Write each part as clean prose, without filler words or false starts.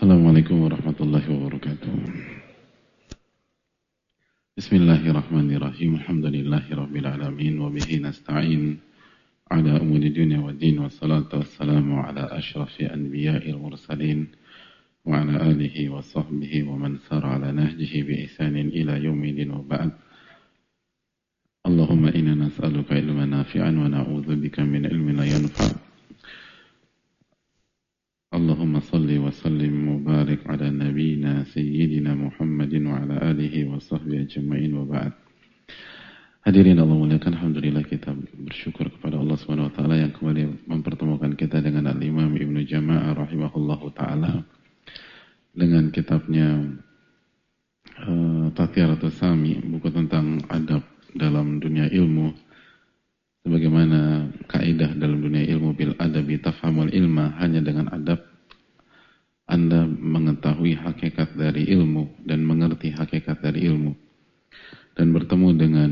Assalamualaikum warahmatullahi wabarakatuh. Bismillahirrahmanirrahim. Alhamdulillahirabbil alamin wa bihi nasta'in ala umuri dunya waddin wassalatu wassalamu ala asyrafil anbiya'il mursalin wa ala alihi wa sahbihi wa man sara ala nahjihi bi ihsanin ila yaumil wa ba'd. Allahumma inna nas'aluka ilman nafi'an wa na'udzubika min ilmin la yanfa'. Allahumma salli wa sallim mubarak ala nabiyina sayyidina Muhammadin wa ala alihi wa sahbihi ajma'in wa ba'd. Hadirin Allah muliakan, alhamdulillah kita bersyukur kepada Allah Subhanahu wa taala yang kembali mempertemukan kita dengan Al-Imam Ibnu Jama'ah rahimahullahu taala dengan kitabnya Tadhkiratus Sami, buku tentang adab dalam dunia ilmu. Sebagaimana kaidah dalam dunia ilmu, bil adabi tafhamul ilma, hanya dengan adab Anda mengetahui hakikat dari ilmu dan mengerti hakikat dari ilmu, dan bertemu dengan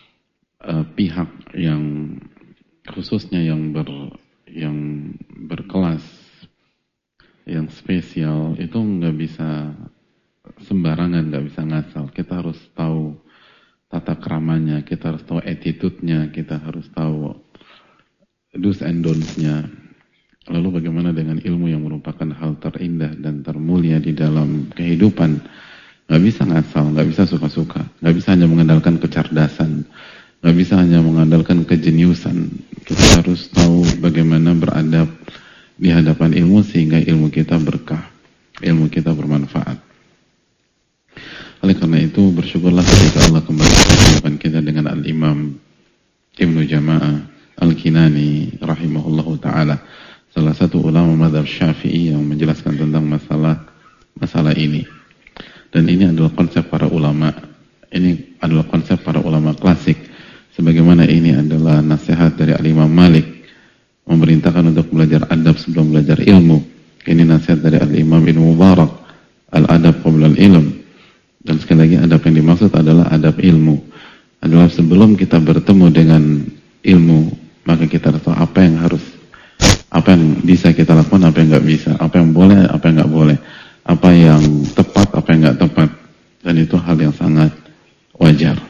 pihak yang khususnya yang berkelas, yang spesial, itu nggak bisa sembarangan, nggak bisa ngasal. Kita harus tahu tata keramanya, kita harus tahu attitude-nya, kita harus tahu do's and don'ts-nya. Lalu bagaimana dengan ilmu yang merupakan hal terindah dan termulia di dalam kehidupan? Gak bisa ngasal, gak bisa suka-suka, gak bisa hanya mengandalkan kecerdasan, gak bisa hanya mengandalkan kejeniusan. Kita harus tahu bagaimana beradab di hadapan ilmu sehingga ilmu kita berkah, ilmu kita bermanfaat. Oleh karena itu bersyukurlah ketika Allah kembali mempertemukan kita dengan Al-Imam Ibnu Jama'ah Al-Kinani rahimahullahu ta'ala, salah satu ulama mazhab Syafi'i yang menjelaskan tentang masalah ini. Dan ini adalah konsep para ulama, ini adalah konsep para ulama klasik, sebagaimana ini adalah nasihat dari Al-Imam Malik memerintahkan untuk belajar adab sebelum belajar ilmu. Ini nasihat dari Al-Imam Ibnu Mubarak, al-adab qabla al-ilm. Dan sekali lagi, adab yang dimaksud adalah adab ilmu. Adalah sebelum kita bertemu dengan ilmu, maka kita harus tahu apa yang bisa kita lakukan, apa yang nggak bisa, apa yang boleh, apa yang nggak boleh, apa yang tepat, apa yang nggak tepat. Dan itu hal yang sangat wajar.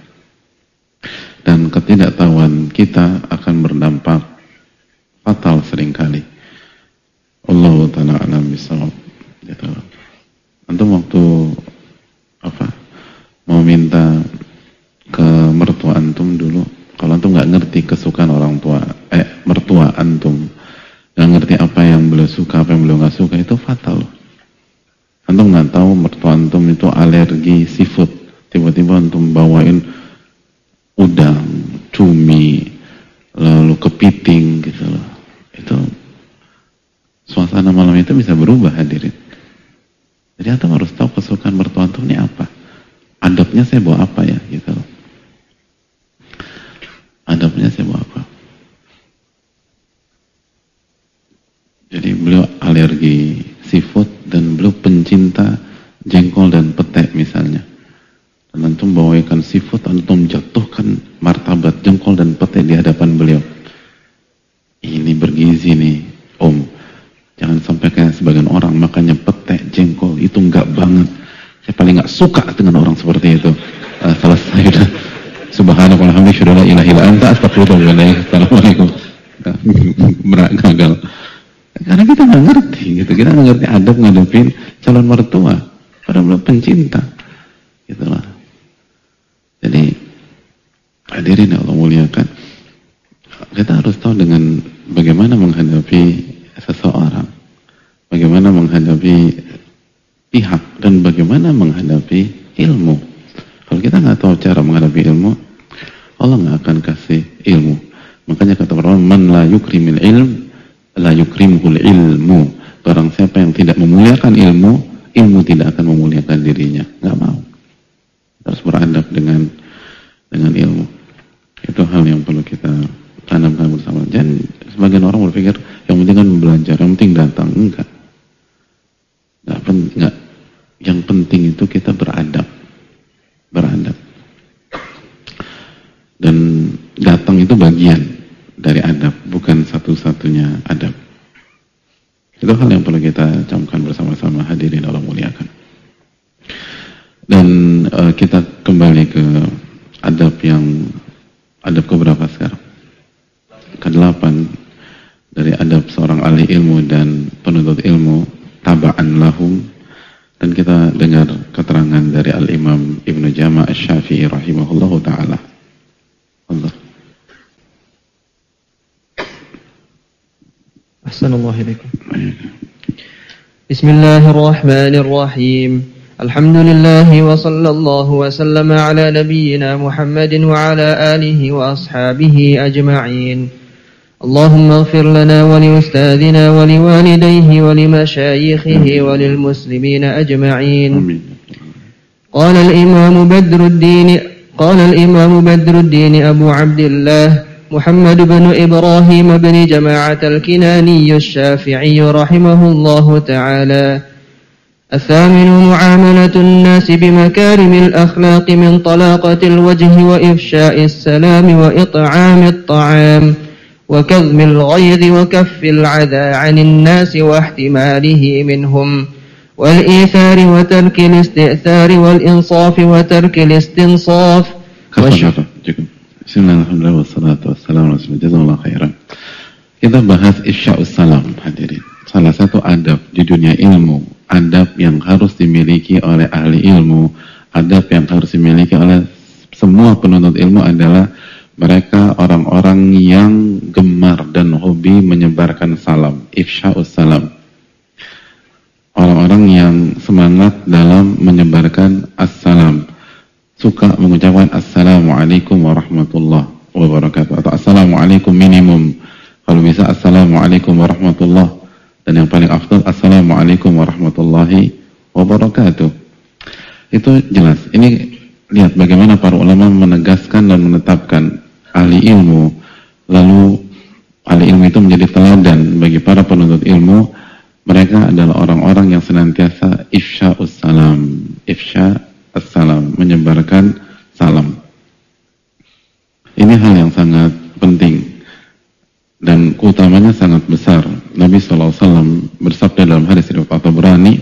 Dan ketidaktahuan kita akan berdampak fatal seringkali. Allahu ta'ala a'lam bishawab. Antum waktu mau minta ke mertua antum dulu, kalau antum nggak ngerti kesukaan orang tua, mertua antum, nggak ngerti apa yang beliau suka, apa yang beliau nggak suka, itu fatal. Antum nggak tahu mertua antum itu alergi seafood, tiba-tiba antum bawain udang, cumi, lalu kepiting gitu loh. Itu suasana malam itu bisa berubah, hadirin. Jadi antum harus tahu kesukaan mertua antum ini apa. Adabnya saya bawa apa ya, gitu. Adabnya saya bawa apa. Jadi beliau alergi seafood dan beliau pencinta jengkol dan pete misalnya. Dan antum bawa ikan seafood, antum jatuhkan martabat jengkol dan pete di hadapan beliau. Ini bergizi nih, om. Jangan sampai kayak sebagian orang makannya pete, jengkol, itu enggak banget. Saya paling enggak suka dengan orang seperti itu. Selesai udah. Subhanallah walhamdulillah la ilaha illa anta astaghfirullah. Assalamualaikum. Gagal. Karena kita enggak ngerti gitu. Kita enggak ngerti adab ngadepin calon mertua. Padahal belum pencinta. Gitulah. Jadi hadirin yang Allah muliakan, kita harus tahu dengan bagaimana menghadapi seseorang, bagaimana menghadapi pihak, dan bagaimana menghadapi ilmu. Kalau kita nggak tahu cara menghadapi ilmu, Allah nggak akan kasih ilmu. Makanya kata para ulama, man la yukrimil ilm, la yukrimhul ilmu. Barang siapa yang tidak memuliakan ilmu, ilmu tidak akan memuliakan dirinya. Nggak mau. Harus beradab dengan ilmu. Itu hal yang perlu kita tanamkan bersama. Jangan sebagian orang berpikir yang penting kan belajar, yang penting datang. Enggak. Yang penting itu kita beradab. Dan datang itu bagian dari adab, bukan satu-satunya adab. Itu hal yang perlu kita camkan bersama-sama, hadirin. hadirin Allah muliakan. Dan kita kembali ke adab keberapa sekarang? Ke-8 dari adab seorang ahli ilmu dan penuntut ilmu, taba'an lahum. Dan kita dengar keterangan dari Al-Imam Ibnu Jama' Asy-Syafi'i rahimahullahu ta'ala. Allah. Assalamualaikum. Bismillahirrahmanirrahim. Alhamdulillah wa sallallahu wa sallama ala nabiyyina Muhammadin wa ala alihi wa ashabihi ajma'in. اللهم اغفر لنا ولأستاذنا ولوالديه ولمشايخه وللمسلمين أجمعين. قال الإمام بدر الدين أبو عبد الله محمد بن إبراهيم بن جماعة الكناني الشافعي رحمه الله تعالى: الثامن معاملة الناس بمكارم الأخلاق من طلاقة الوجه وإفشاء السلام وإطعام الطعام وكظم الغيظ وكف العذى عن الناس واحتماله منهم والإيثار وترك الاستئثار والإنصاف وترك الاستنصاف. Bismillahirrahmanirrahim. Wassalatu wassalamu ala rasulillah. Jazakallahu khairan. Kita bahas ifsya'us salam, hadirin. Salah satu adab di dunia ilmu, adab yang harus dimiliki oleh ahli ilmu, adab yang harus dimiliki oleh semua penuntut ilmu adalah mereka orang-orang yang gemar dan hobi menyebarkan salam, ifsya'us salam. Orang-orang yang semangat dalam menyebarkan assalam, suka mengucapkan assalamualaikum warahmatullahi wabarakatuh, atau assalamualaikum minimum, kalau bisa assalamualaikum warahmatullahi, dan yang paling afdal assalamualaikum warahmatullahi wabarakatuh. Itu jelas. Ini lihat bagaimana para ulama menegaskan dan menetapkan ahli ilmu, lalu ahli ilmu itu menjadi teladan bagi para penuntut ilmu. Mereka adalah orang-orang yang senantiasa ifsya'us salam, ifsya'us salam, menyebarkan salam. Ini hal yang sangat penting dan keutamanya sangat besar. Nabi SAW bersabda dalam hadis riwayat At-Tabrani,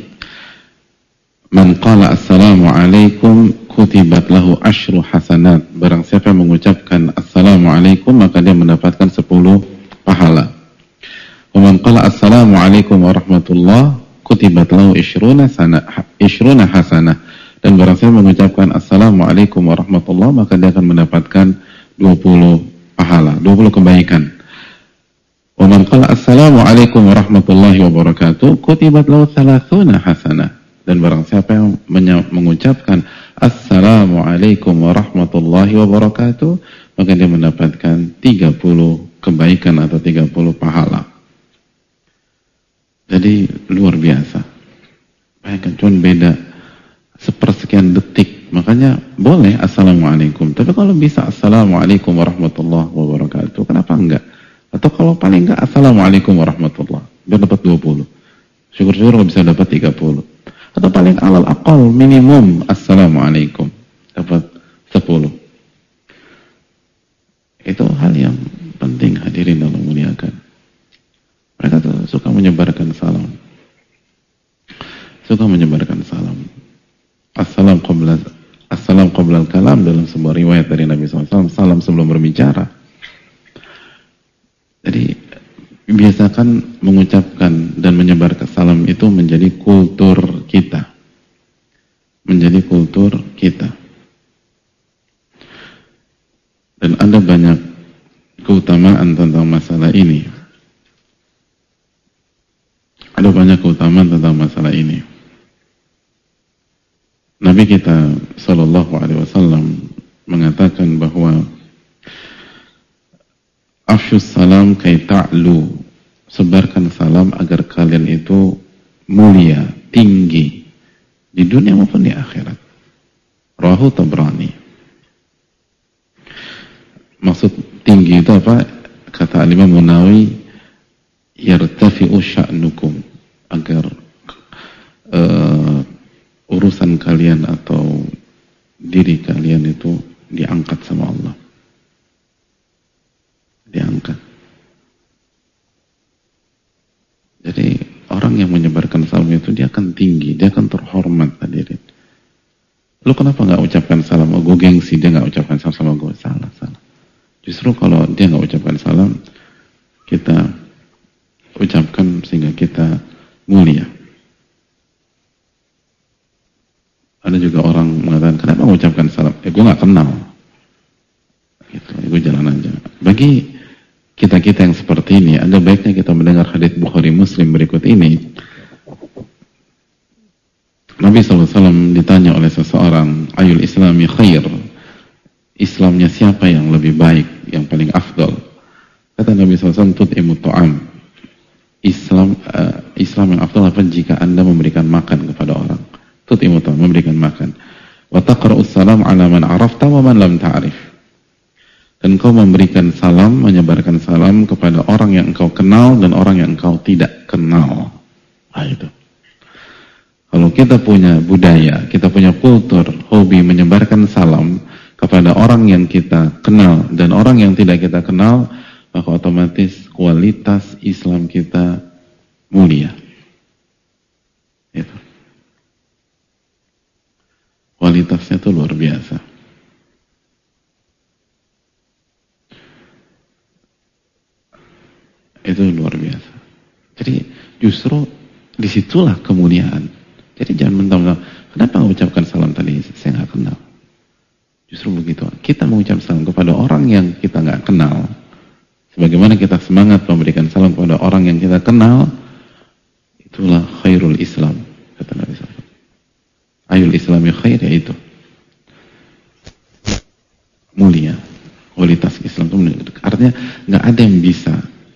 "Man qala assalamu alaikum kutibat lahu asyru hasanat." Barang siapa yang mengucapkan assalamualaikum maka dia mendapatkan 10 pahala. Wa man qala assalamu alaikum warahmatullah kutibat lahu 20 hasanah. Dan barang siapa mengucapkan assalamualaikum warahmatullah maka dia akan mendapatkan 20 pahala, 20 kebaikan. Wa man qala assalamu alaikum warahmatullahi wabarakatuh kutibat lahu 30 hasanah. Dan barang siapa yang mengucapkan assalamualaikum warahmatullahi wabarakatuh maka dia mendapatkan 30 kebaikan atau 30 pahala. Jadi luar biasa. Bayangkan cuma beda sepersekian detik. Makanya boleh assalamualaikum, tapi kalau bisa assalamualaikum warahmatullahi wabarakatuh, kenapa enggak? Atau kalau paling enggak assalamualaikum warahmatullahi, biar dapat 20. Syukur-syukur kalau bisa dapat 30. Atau paling alal aqal minimum assalamualaikum, dapat 10. Itu hal yang penting, hadirin Allah muliakan. Mereka tuh suka menyebarkan salam, suka menyebarkan salam. Assalam qabla al-kalam, dalam sebuah riwayat dari Nabi SAW, salam sebelum berbicara. Jadi biasakan mengucapkan dan menyebarkan salam itu menjadi kultur kita. Menjadi kultur kita. Dan ada banyak keutamaan tentang masalah ini. Ada banyak keutamaan tentang masalah ini. Nabi kita sallallahu alaihi wasallam mengatakan bahwa afsyus salam kai ta'lu, sebarkan salam agar kalian itu mulia, tinggi di dunia maupun di akhirat. Rawahu Tabrani. Maksud tinggi itu apa? Kata Al-Imam Munawi, yartafi'u sya'nukum, agar urusan kalian atau diri kalian itu diangkat sama Allah. Diangkat. Jadi orang yang menyebarkan salam itu dia akan tinggi, dia dia kan terhormat hadirin. Lu kenapa nggak ucapkan salam? Oh, gue gengsi dia nggak ucapkan salam sama gue. Salah. Justru kalau dia nggak ucapkan salam, kita ucapkan sehingga kita mulia. Ada juga orang mengatakan, kenapa mengucapkan salam? Gue nggak kenal. Gitu, gue jalan aja. Bagi kita yang seperti ini, ada baiknya kita mendengar hadits Bukhari Muslim berikut ini. Nabi SAW ditanya oleh seseorang, ayul islami khair, Islamnya siapa yang lebih baik, yang paling afdal? Kata Nabi SAW, tut'imu ta'am. Islam yang afdal apa? Jika anda memberikan makan kepada orang. Tut'imu ta'am, memberikan makan. Wa taqra'us salam ala man arafta wa man lam ta'rif. Dan kau memberikan salam, menyebarkan salam kepada orang yang engkau kenal dan orang yang engkau tidak kenal. Itu. Kalau kita punya budaya, kita punya kultur, hobi menyebarkan salam kepada orang yang kita kenal dan orang yang tidak kita kenal, maka otomatis kualitas Islam kita mulia. Itu. Kualitasnya itu luar biasa. Itu luar biasa. Jadi justru disitulah kemuliaan. Jadi jangan mentang-mentang, kenapa mengucapkan salam tadi? Saya nggak kenal. Justru begitu. Kita mengucapkan salam kepada orang yang kita nggak kenal. Sebagaimana kita semangat memberikan salam kepada orang yang kita kenal, itulah khairul Islam, kata Nabi SAW. Ayul Islami khair, yaitu mulia. Kualitas Islam itu mulia. Artinya nggak ada yang bisa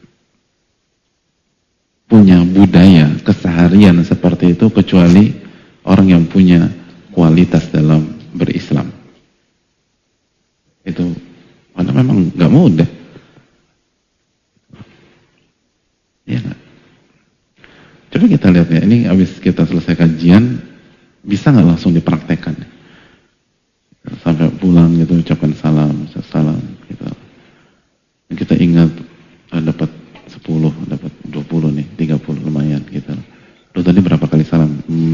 punya budaya keseharian seperti itu kecuali orang yang punya kualitas dalam berislam. Itu karena memang nggak mudah. Ya nggak? Coba kita lihat ya, ini habis kita selesai kajian, bisa nggak langsung dipraktekkan? Sampai pulang gitu ucapkan salam gitu. Dan kita ingat dapat 10, dapat 20 nih, 30 lumayan gitu. Lu tadi berapa kali salam?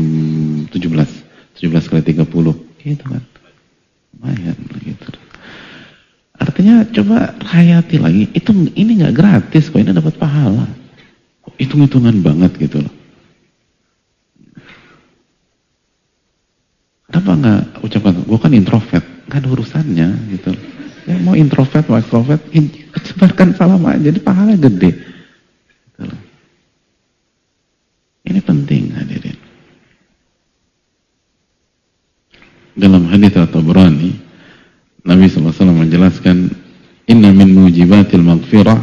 17 kali 30 gitu kan. Lumayan gitu. Artinya coba hayati lagi, ini nggak gratis kok, ini dapat pahala. Hitung-hitungan banget gitu loh. Kenapa nggak ucapkan, gue kan introvert, nggak ada urusannya gitu. Ya mau introvert, mau extrovert, sebarkan salam aja, jadi pahala gede. Gitu loh. Ini penting hadirin. Dalam hadits At-Tabrani, Nabi SAW menjelaskan, inna min mujibatil maghfirah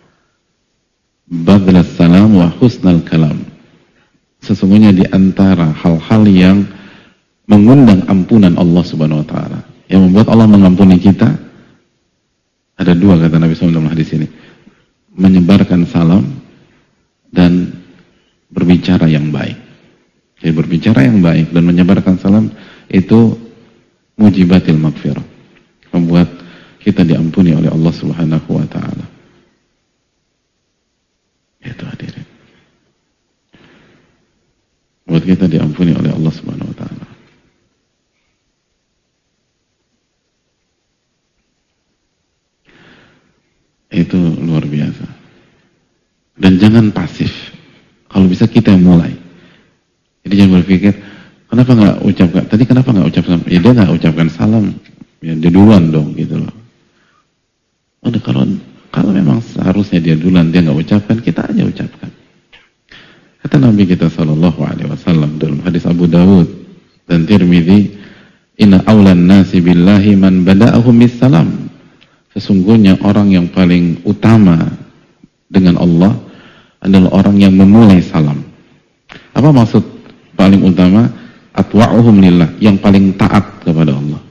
badlas salam wa husnal kalam. Sesungguhnya di antara hal-hal yang mengundang ampunan Allah Subhanahu wa taala, yang membuat Allah mengampuni kita, ada dua kata Nabi SAW dalam hadis ini. Menyebarkan salam dan berbicara yang baik. Jadi berbicara yang baik dan menyebarkan salam itu mujibatil maghfirah, membuat kita diampuni oleh Allah Subhanahu wa taala. Itu hadirin. Buat kita diampuni oleh Allah Subhanahu wa taala. Itu luar biasa. Dan jangan pasif. Kalau bisa kita yang mulai. Jadi jangan berpikir, kenapa nggak ucapkan? Tadi kenapa nggak ucapkan? Ya dia nggak ucapkan salam, ya dia duluan dong gitu loh. Udah kalau memang seharusnya dia duluan, dia nggak ucapkan, kita aja ucapkan. Kata Nabi kita SAW dalam hadis Abu Dawud dan Tirmidzi, inna awlan nasi billahi man bada'ahum bis salam. Sesungguhnya orang yang paling utama dengan Allah adalah orang yang memulai salam. Apa maksud paling utama? Atwa'uhum lillah, yang paling taat kepada Allah.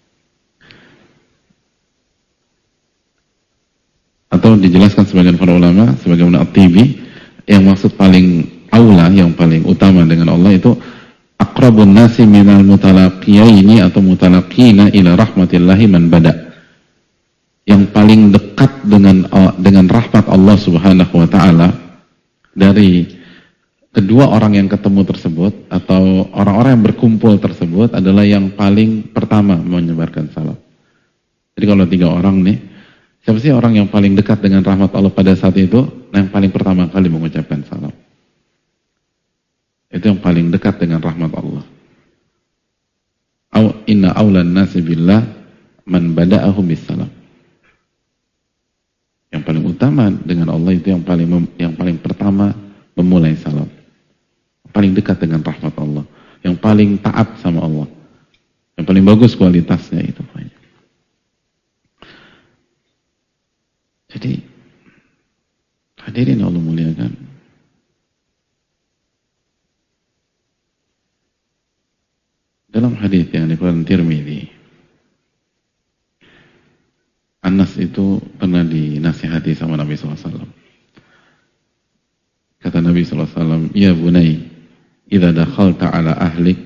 Atau dijelaskan sebagian para ulama, sebagaimana At-Tibi, yang maksud paling aula, yang paling utama dengan Allah itu aqrabun nasi minal mutalaqiyaini atau mutalaqina ila rahmatillahi man bada'. Yang paling dekat dengan rahmat Allah Subhanahu wa taala dari kedua orang yang ketemu tersebut atau orang-orang yang berkumpul tersebut adalah yang paling pertama menyebarkan salam. Jadi kalau 3 orang nih, siapa sih orang yang paling dekat dengan rahmat Allah pada saat itu? Yang paling pertama kali mengucapkan salam. Itu yang paling dekat dengan rahmat Allah. Inna awlan nasi billah man bada'ahu bisalam. Yang paling utama dengan Allah itu yang paling pertama memulai salam. Paling dekat dengan rahmat Allah. Yang paling taat sama Allah. Yang paling bagus kualitasnya itu. Jadi hadirin Allah muliakan, dalam hadis yang dikeluarkan Tirmidzi, Anas itu pernah dinasihati sama Nabi SAW. Kata Nabi SAW, ya bunai, idza dakhalta ala ahlik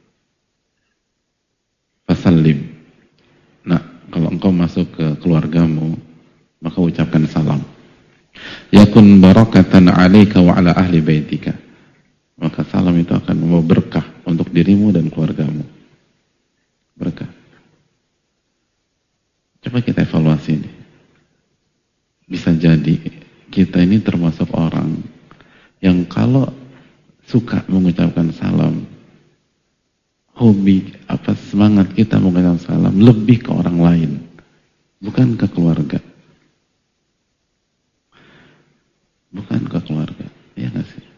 fasallim. Nah, kalau engkau masuk ke keluargamu, maka ucapkan salam. Yakun barakatan 'alaika wa 'ala ahli baitika. Maka salam itu akan membawa berkah untuk dirimu dan keluargamu. Berkah. Coba kita evaluasi ini. Bisa jadi kita ini termasuk orang yang kalau suka mengucapkan salam, hobi semangat kita mengucapkan salam lebih ke orang lain, bukan ke keluarga. Bukan ke keluarga, ya nggak sih?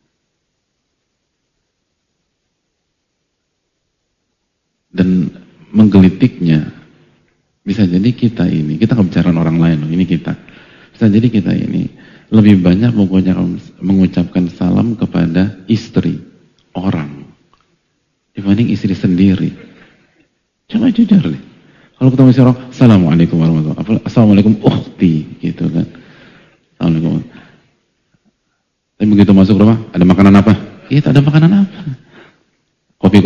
Dan menggelitiknya, bisa jadi kita nggak bicara orang lain, ini kita. Bisa jadi kita ini lebih banyak mengucapkan salam kepada istri, orang, dibanding istri sendiri. Coba jujur deh. Kalau ketemu istri orang, Assalamualaikum warahmatullahi wabarakatuh. Assalamualaikum ukhti, gitu kan. Assalamualaikum. Tapi begitu masuk rumah, ada makanan apa? Iya, ada makanan apa? Kopi.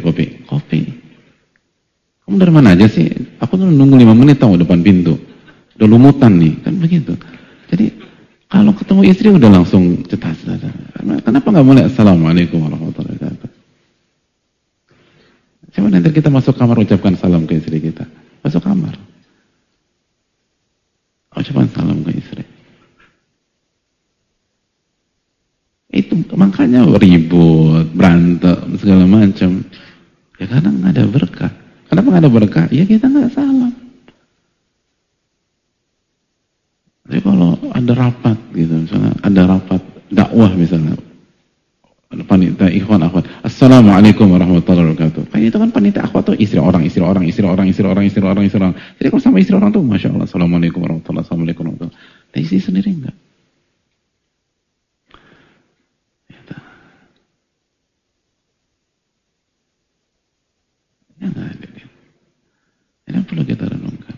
Kamu dari mana aja sih? Aku tuh nunggu 5 menit tahu depan pintu. Udah lumutan nih, kan begitu. Jadi kalau ketemu istri udah langsung cetas. Kenapa nggak mulai Assalamualaikum warahmatullahi wabarakatuh? Coba nanti kita masuk kamar ucapkan salam ke istri kita. Masuk kamar. Ucapkan salam ke istri. Itu makanya ribut, berantem, segala macam. Ya karena nggak ada berkah. Kenapa nggak ada berkah? Ya kita nggak salam. Tapi kalau ada rapat gitu, misalnya ada rapat dakwah misalnya, panitia ikhwan akhwat, Assalamualaikum warahmatullahi wabarakatuh. Kayak itu kan panitia akhwat tuh istri orang. Jadi kalau sama istri orang tuh, masya Allah, Assalamualaikum warahmatullahi wabarakatuh. Tapi istri sendiri enggak. Ya nggak ada. Ini perlu kita renungkan.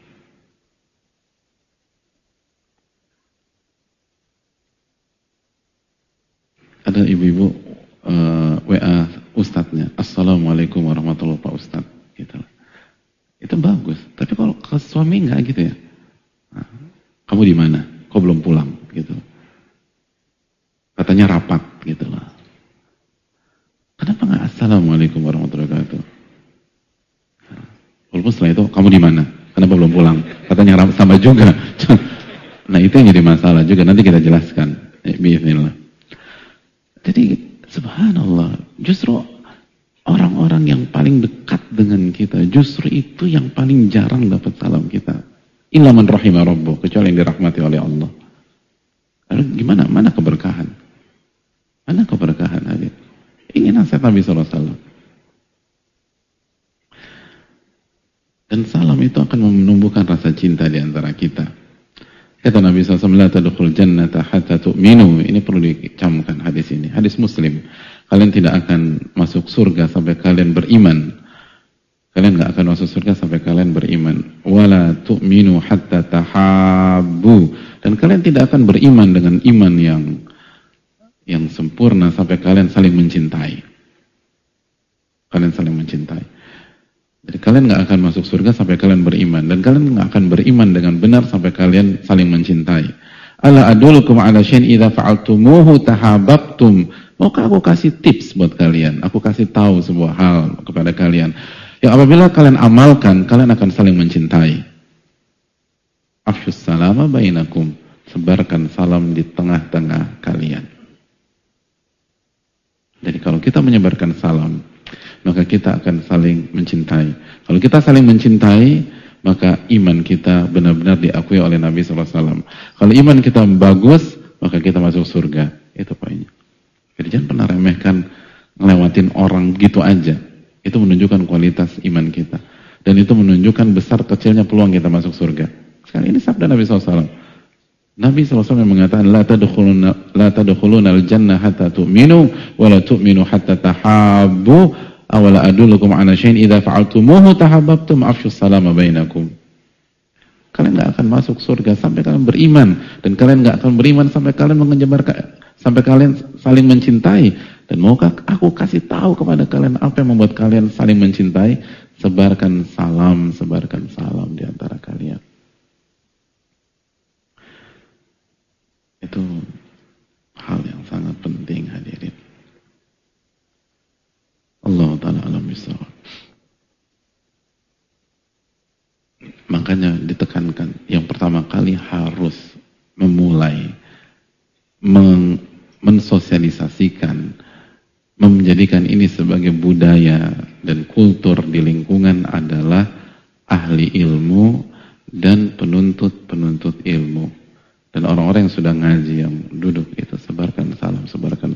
Ada ibu-ibu WA ustadznya, Assalamualaikum warahmatullahi wabarakatuh Pak Ustadz, gitu. Itu bagus. Tapi kalau ke suami nggak gitu ya, kamu di mana? Kok belum pulang? Gitu. Katanya rapat, gitu lah. Kenapa nggak Assalamualaikum warahmatullahi wabarakatuh? Walaupun setelah itu, kamu di mana? Kenapa belum pulang? Katanya sama juga. Nah itu yang jadi masalah juga. Nanti kita jelaskan. Bismillah. Jadi subhanallah. Justru orang-orang yang paling dekat dengan kita, justru itu yang paling jarang dapat salam kita. Illa man rahimah rabbuh. Kecuali yang dirahmati oleh Allah. Lalu gimana? Mana keberkahan? Mana keberkahan hadir? Ini nasihat Nabi SAW. Dan salam itu akan menumbuhkan rasa cinta di antara kita. Kata Nabi SAW, la tadkhul jannata hatta tu'minu. Ini perlu dicamkan hadis ini. Hadis Muslim. Kalian tidak akan masuk surga sampai kalian beriman. Kalian tidak akan masuk surga sampai kalian beriman. Wala tu'minu hatta tahabbu. Dan kalian tidak akan beriman dengan iman yang sempurna sampai kalian saling mencintai. Kalian saling mencintai. Jadi kalian nggak akan masuk surga sampai kalian beriman, dan kalian nggak akan beriman dengan benar sampai kalian saling mencintai. Ala adulukum ala syai'in idza fa'altumuhu tahabbtum. Maukah aku kasih tips buat kalian? Aku kasih tahu sebuah hal kepada kalian. Yang apabila kalian amalkan, kalian akan saling mencintai. Afshus salama bainakum. Sebarkan salam di tengah-tengah kalian. Jadi kalau kita menyebarkan salam, maka kita akan saling mencintai. Kalau kita saling mencintai, maka iman kita benar-benar diakui oleh Nabi SAW. Kalau iman kita bagus, maka kita masuk surga. Itu poinnya. Jadi jangan pernah remehkan ngelewatin orang gitu aja. Itu menunjukkan kualitas iman kita. Dan itu menunjukkan besar kecilnya peluang kita masuk surga. Sekarang ini sabda Nabi SAW. Nabi SAW mengatakan, La tadkhuluna al-jannah hatta tu'minu, wa la tu'minu hatta tahabbu, awala adulukum ala syai'in idza fa'altumuhu tahabbtum afshus salama bainakum. Kalian gak akan masuk surga sampai kalian beriman, dan kalian gak akan beriman sampai kalian sampai kalian saling mencintai. Dan maukah aku kasih tahu kepada kalian apa yang membuat kalian saling mencintai? Sebarkan salam di antara kalian. Itu hal yang sangat penting, hadirin. Allah Ta'ala alam bisawab. Makanya ditekankan, yang pertama kali harus memulai mensosialisasikan, menjadikan ini sebagai budaya dan kultur di lingkungan adalah ahli ilmu dan penuntut ilmu. Dan orang-orang yang sudah ngaji, yang duduk itu, sebarkan salam.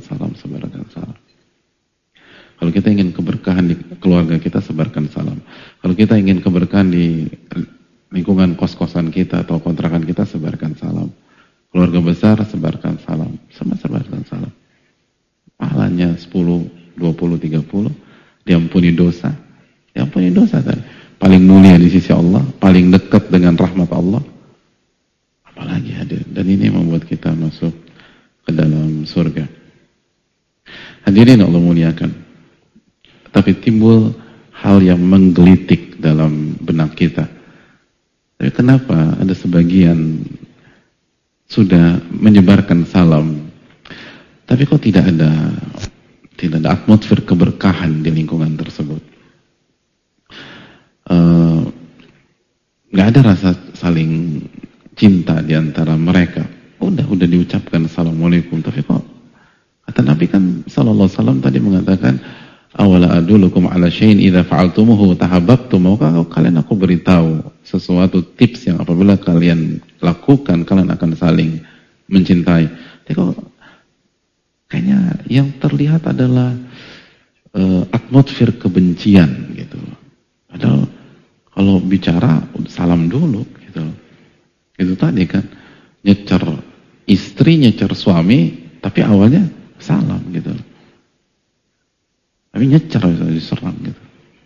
Kalau kita ingin keberkahan di keluarga kita, sebarkan salam. Kalau kita ingin keberkahan di lingkungan kos-kosan kita atau kontrakan kita, sebarkan salam. Keluarga besar, sebarkan salam. Semua sebarkan salam. Pahalanya 10, 20, 30. Diampuni dosa tadi. Paling mulia di sisi Allah, paling dekat dengan rahmat Allah. Apalagi hadir. Dan ini membuat kita masuk ke dalam surga. Hadirin Allah muliakan. Tapi timbul hal yang menggelitik dalam benak kita. Tapi kenapa ada sebagian sudah menyebarkan salam, tapi kok tidak ada atmosfer keberkahan di lingkungan tersebut? Gak ada rasa saling cinta di antara mereka. Udah diucapkan assalamualaikum, tapi kok kata Nabi kan sallallahu alaihi wasallam tadi mengatakan, awala adulukum ala syai'in idza fa'altumuhu tahabbtum. Maukah kalian aku beritahu sesuatu tips yang apabila kalian lakukan, kalian akan saling mencintai. Tapi kok kayaknya yang terlihat adalah atmosfer kebencian gitu. Padahal kalau bicara salam dulu gitu. Itu tadi kan, nyecer istri, nyecer suami, tapi awalnya salam gitu. Tapi nyecer bisa diserang gitu.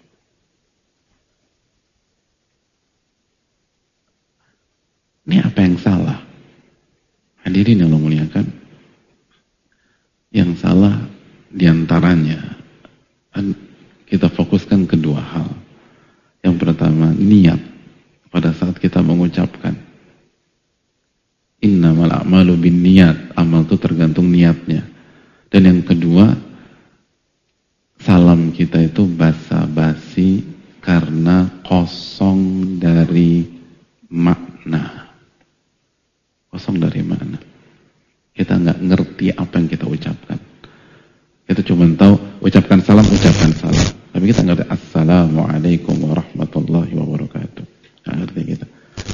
Ini apa yang salah? Hadirin yang Allah muliakan. Yang salah diantaranya, kita fokuskan kedua hal. Yang pertama, niat pada saat kita mengucapkan. Innamal a'malu bin niat. Amal itu tergantung niatnya. Dan yang kedua, salam kita itu basa-basi karena kosong dari makna. Kosong dari makna. Kita nggak ngerti apa yang kita ucapkan. Kita cuma tahu ucapkan salam. Tapi kita nggak ngerti assalamualaikum warahmatullahi wabarakatuh. Nggak ngerti kita.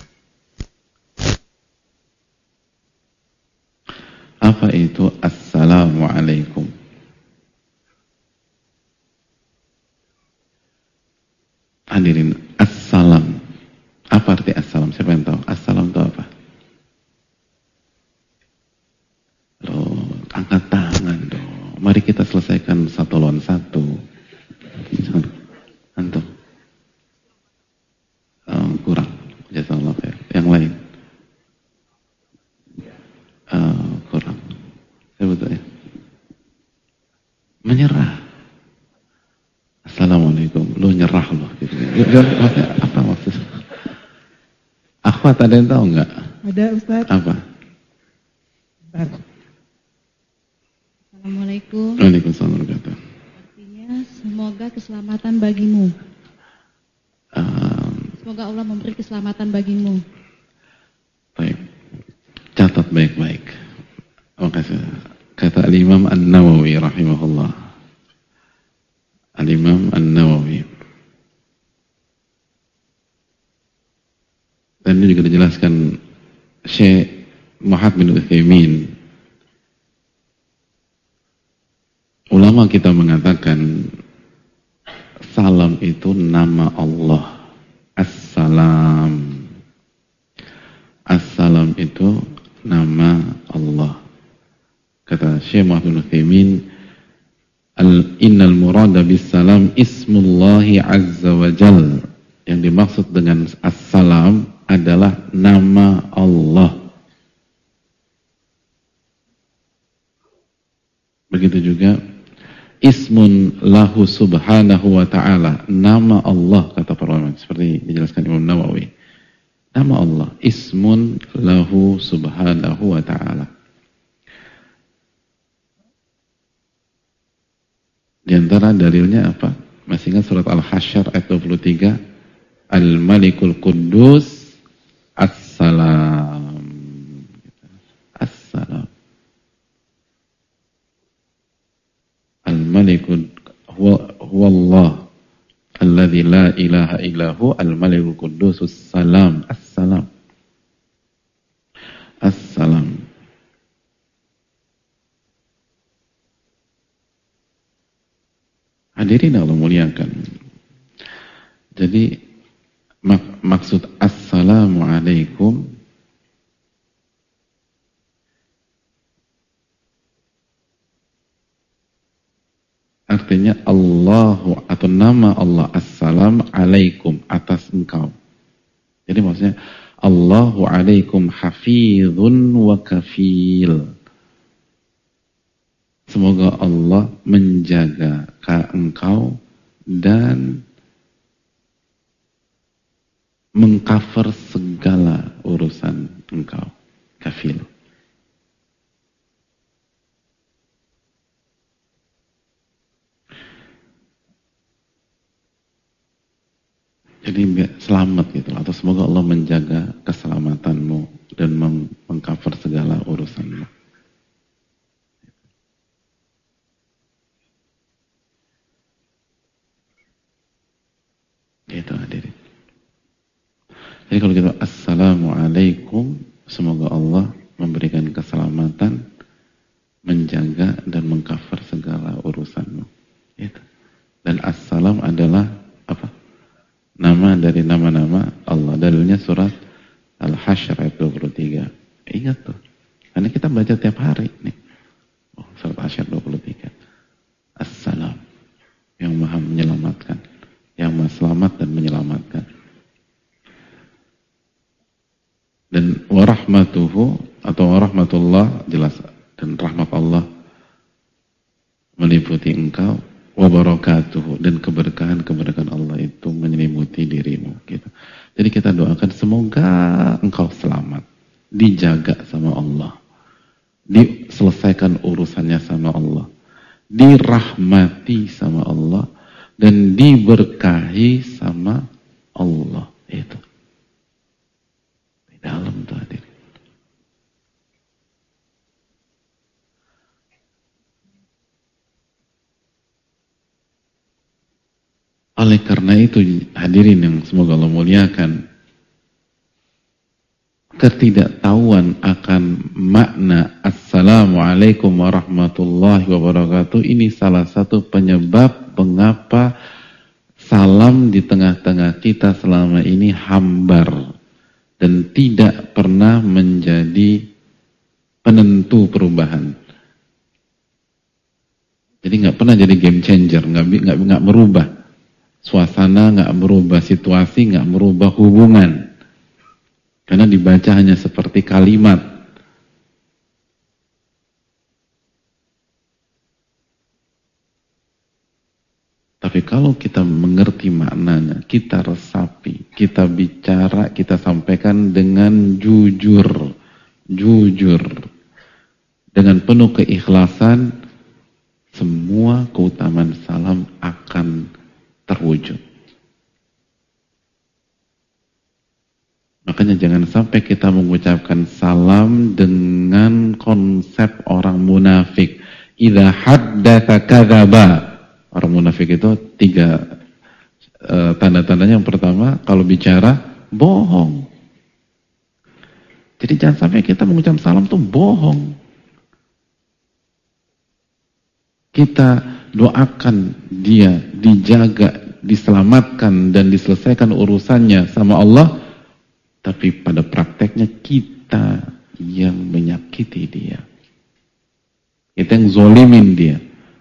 Apa itu assalamualaikum? Hadirin, assalam. Apa arti assalam? Siapa yang tahu? Assalam itu apa? Loh, angkat tangan dong. Mari kita selesaikan satu lawan satu. Antum. Kurang. Jazakallah khair. Yang lain. Kurang. Saya betul ya. Menyerah. Assalamualaikum. Lu nyerah loh. Gitu. Maksudnya, apa maksudnya? Akhwat ada yang tahu nggak? Ada Ustaz. Apa? Assalamualaikum. Waalaikumsalam warahmatullahi wabarakatuh. Artinya semoga keselamatan bagimu. Semoga Allah memberi keselamatan bagimu. Baik. Catat baik-baik. Makasih. Kata Al-Imam An-Nawawi rahimahullah. Al-Imam An-Nawawi. Dan ini juga dijelaskan Syekh Muhammad bin Utsaimin. Ulama kita mengatakan salam itu nama Allah. Assalam. Assalam itu nama Allah. Kata Syekh Muhammad bin Utsaimin, innal murada bis salam ismullahi azza wa jal. Yang dimaksud dengan assalam adalah nama Allah. Begitu juga ismun lahu subhanahu wa ta'ala, nama Allah, kata para ulama, seperti dijelaskan Imam Nawawi. Nama Allah, ismun lahu subhanahu wa ta'ala. Di antara dalilnya apa? Masih ingat surat Al-Hasyr ayat 23? Al-Malikul Quddus As-Salam. As-Salam. Al-Malikul huwa Allah alladzi la ilaha illahu al-Malikul Quddus As-Salam. As-Salam. As-Salam. Hadirin Allah muliakan. Jadi maksud Assalamualaikum artinya Allahu atau nama Allah Assalam alaikum, atas engkau. Jadi maksudnya Allahu alaikum hafizun wa kafil. Semoga Allah menjaga engkau dan mengcover segala urusan engkau. Kafil. Jadi selamat gitu, atau semoga Allah menjaga keselamatanmu dan mengcover segala urusanmu. Gitu hadirin. Jadi kalau kita Assalamualaikum, semoga Allah memberikan keselamatan, menjaga dan mengcover segala urusanmu. Gitu. Dan Assalam adalah apa? Nama dari nama-nama Allah. Dalilnya surat Al-Hasyr ayat 23. Ingat tuh. Karena kita baca tiap hari nih. Surat Al-Hasyr 23. Assalam. Yang maha menyelamatkan. Yang maha selamat dan menyelamatkan. Dan warahmatuhu atau warahmatullah, jelas, dan rahmat Allah meliputi engkau, wabarakatuhu, dan keberkahan Allah itu menyelimuti dirimu gitu. Jadi kita doakan semoga engkau selamat, dijaga sama Allah, diselesaikan urusannya sama Allah, dirahmati sama Allah, dan diberkahi sama Allah. Itu di dalam tuh hadir. Oleh karena itu hadirin yang semoga Allah muliakan, ketidaktahuan akan makna Assalamualaikum warahmatullahi wabarakatuh ini salah satu penyebab mengapa salam di tengah-tengah kita selama ini hambar dan tidak pernah menjadi penentu perubahan. Jadi nggak pernah jadi game changer, nggak merubah suasana, nggak merubah situasi, nggak merubah hubungan. Karena dibaca hanya seperti kalimat. Tapi kalau kita mengerti maknanya, kita resapi, kita bicara, kita sampaikan dengan jujur. Jujur. dengan penuh keikhlasan, semua keutamaan salam akan terwujud. Makanya jangan sampai kita mengucapkan salam dengan konsep orang munafik. Idza haddatsa kadzaba. Orang munafik itu 3 tanda-tandanya. Yang pertama, kalau bicara bohong. Jadi jangan sampai kita mengucapkan salam itu bohong. Kita doakan dia dijaga, diselamatkan dan diselesaikan urusannya sama Allah, tapi pada prakteknya kita yang menyakiti dia. Kita yang zolimin dia.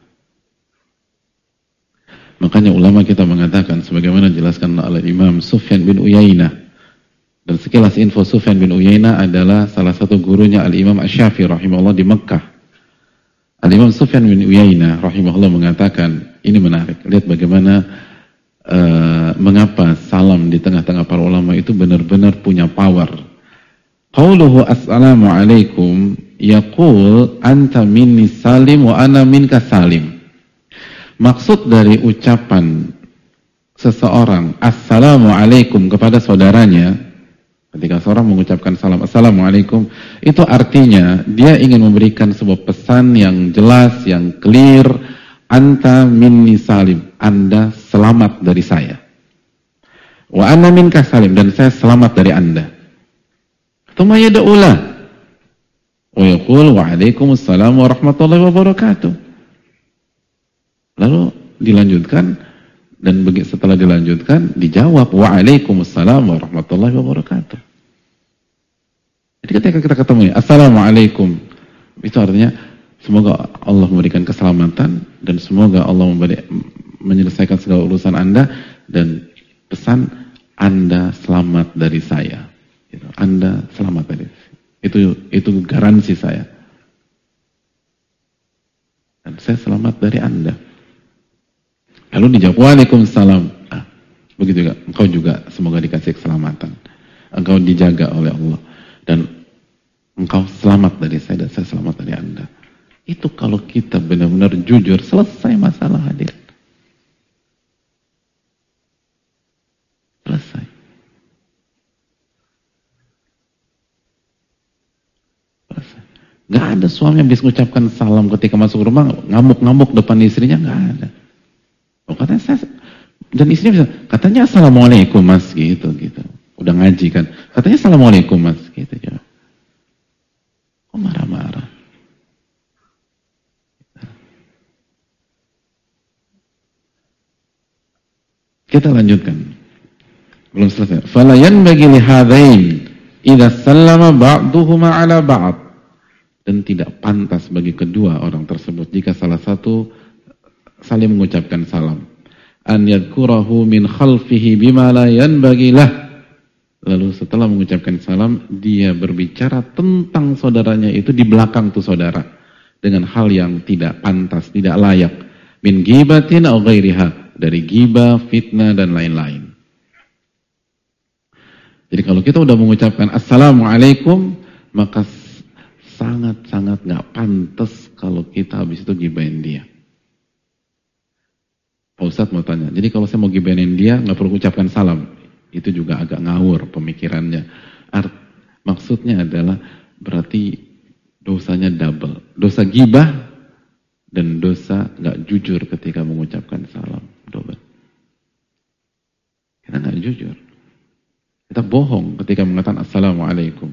Makanya ulama kita mengatakan, sebagaimana dijelaskan oleh Imam Sufyan bin Uyainah, dan sekilas info, Sufyan bin Uyainah adalah salah satu gurunya Al-Imam Asy-Syafi'i rahimahullah di Mekkah. Al-Imam Sufyan bin Uyainah rahimahullah mengatakan, ini menarik, lihat bagaimana mengapa salam di tengah-tengah para ulama itu benar-benar punya power. Qauluhu assalamu alaikum yaqul anta minni salim wa ana minka salim. Maksud dari ucapan seseorang assalamu alaikum kepada saudaranya, ketika seorang mengucapkan salam assalamualaikum, itu artinya dia ingin memberikan sebuah pesan yang jelas, yang clear. Anta minni salim, Anda selamat dari saya. Wa ana minka salim, dan saya selamat dari Anda. Tsumma yad'ulah wa yaqul wa alaikumussalam warahmatullahi wabarakatuh. Lalu dilanjutkan, dan setelah dilanjutkan dijawab wa alaikumussalam warahmatullahi wabarakatuh. Jadi ketika kita ketemu assalamualaikum, itu artinya semoga Allah memberikan keselamatan dan semoga Allah menyelesaikan segala urusan Anda, dan pesan Anda selamat dari saya. Anda selamat dari itu garansi saya. Dan saya selamat dari Anda. Lalu dijawab waalaikumsalam. Begitu juga, engkau juga semoga dikasih keselamatan. Engkau dijaga oleh Allah dan engkau selamat dari saya dan saya selamat dari Anda. Itu kalau kita benar-benar jujur, selesai masalah hadir. Selesai. Selesai. Gak ada suami yang bisa mengucapkan salam ketika masuk rumah, ngamuk-ngamuk depan istrinya, gak ada. Oh, katanya saya, dan istrinya bisa, katanya assalamualaikum mas, gitu. Udah ngaji kan, katanya assalamualaikum mas, gitu. Kok marah-marah? Kita lanjutkan. Belum selesai. Fala yanbaghi li hadain idza sallama ba'duhuma 'ala ba'd. Dan tidak pantas bagi kedua orang tersebut jika salah satu saling mengucapkan salam. An yadhkurahu min khalfihi bima la yanbaghi lah. Lalu setelah mengucapkan salam, dia berbicara tentang saudaranya itu di belakang tuh saudara dengan hal yang tidak pantas, tidak layak. Min ghibatin aw ghairiha. Dari ghibah, fitnah, dan lain-lain. Jadi kalau kita udah mengucapkan assalamualaikum, maka sangat-sangat gak pantas kalau kita habis itu ghibahin dia. Pak Ustadz mau tanya, jadi kalau saya mau ghibahin dia, gak perlu ucapkan salam. Itu juga agak ngawur pemikirannya. Maksudnya adalah berarti dosanya double. Dosa ghibah dan dosa gak jujur ketika mengucapkan salam. Double. Kita gak jujur. Kita bohong ketika mengatakan assalamualaikum.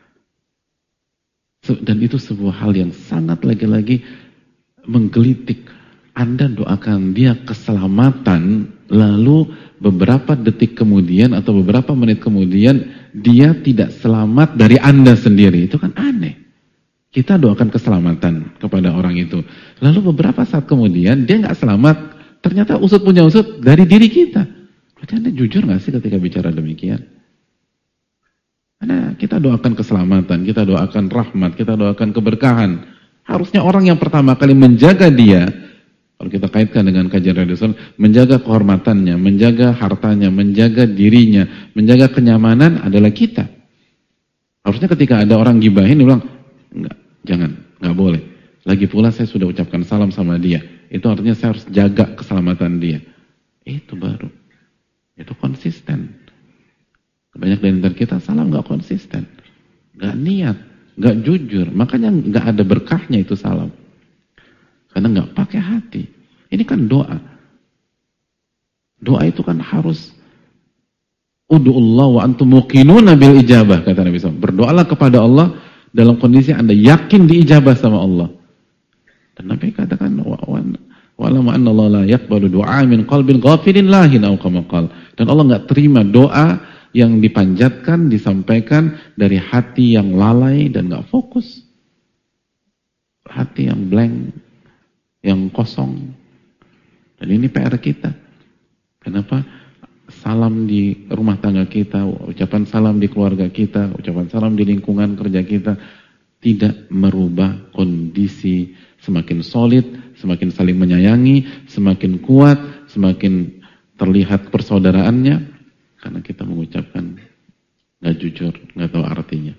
Dan itu sebuah hal yang sangat lagi-lagi menggelitik. Anda doakan dia keselamatan, lalu beberapa detik kemudian atau beberapa menit kemudian dia tidak selamat dari Anda sendiri. Itu kan aneh. Kita doakan keselamatan kepada orang itu. Lalu beberapa saat kemudian dia gak selamat. Ternyata usut punya usut dari diri kita. Berarti Anda jujur gak sih ketika bicara demikian? Karena kita doakan keselamatan, kita doakan rahmat, kita doakan keberkahan. Harusnya orang yang pertama kali menjaga dia, kalau kita kaitkan dengan kajian Rasul, menjaga kehormatannya, menjaga hartanya, menjaga dirinya, menjaga kenyamanan adalah kita. Harusnya ketika ada orang gibahin, dia bilang, enggak, jangan. nggak boleh. Lagi pula saya sudah ucapkan salam sama dia, itu artinya saya harus jaga keselamatan dia. Itu baru, itu konsisten. Banyak dari antara kita salam nggak konsisten, nggak niat, nggak jujur, makanya nggak ada berkahnya itu salam. Karena nggak pakai hati. Ini kan doa. Doa itu kan harus ud'ullah wa antum muqinuna bil ijabah, kata Nabi SAW. Berdoalah kepada Allah dalam kondisi Anda yakin diijabah sama Allah. Dan Nabi katakan wa'lamu anna Allah la yaqbalu du'a min qalbin ghafilin lahin aw kama qala. Dan Allah enggak terima doa yang dipanjatkan, disampaikan dari hati yang lalai dan enggak fokus. Hati yang blank, yang kosong. Dan ini PR kita. Kenapa? Salam di rumah tangga kita, ucapan salam di keluarga kita, ucapan salam di lingkungan kerja kita tidak merubah kondisi semakin solid, semakin saling menyayangi, semakin kuat, semakin terlihat persaudaraannya karena kita mengucapkan nggak jujur, nggak tahu artinya.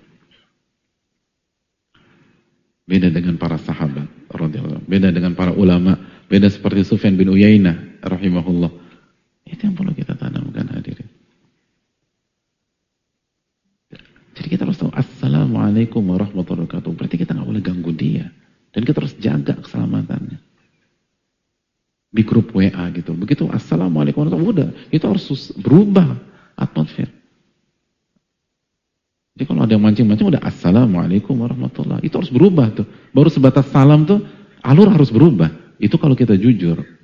Beda dengan para sahabat, beda dengan para ulama, beda seperti Sufyan bin Uyainah rahimahullah. Itu yang perlu kita tanamkan, hadirin. Jadi kita harus tahu Assalamualaikum warahmatullahi wabarakatuh. Berarti kita nggak boleh ganggu dia. Dan kita harus jaga keselamatannya. Di grup WA gitu. Begitu Assalamualaikum warahmatullahi wabarakatuh, udah. Itu harus berubah atmosfer. Jadi kalau ada yang mancing-mancing udah Assalamualaikum warahmatullahi. Itu harus berubah tuh. Baru sebatas salam tuh alur harus berubah. Itu kalau kita jujur.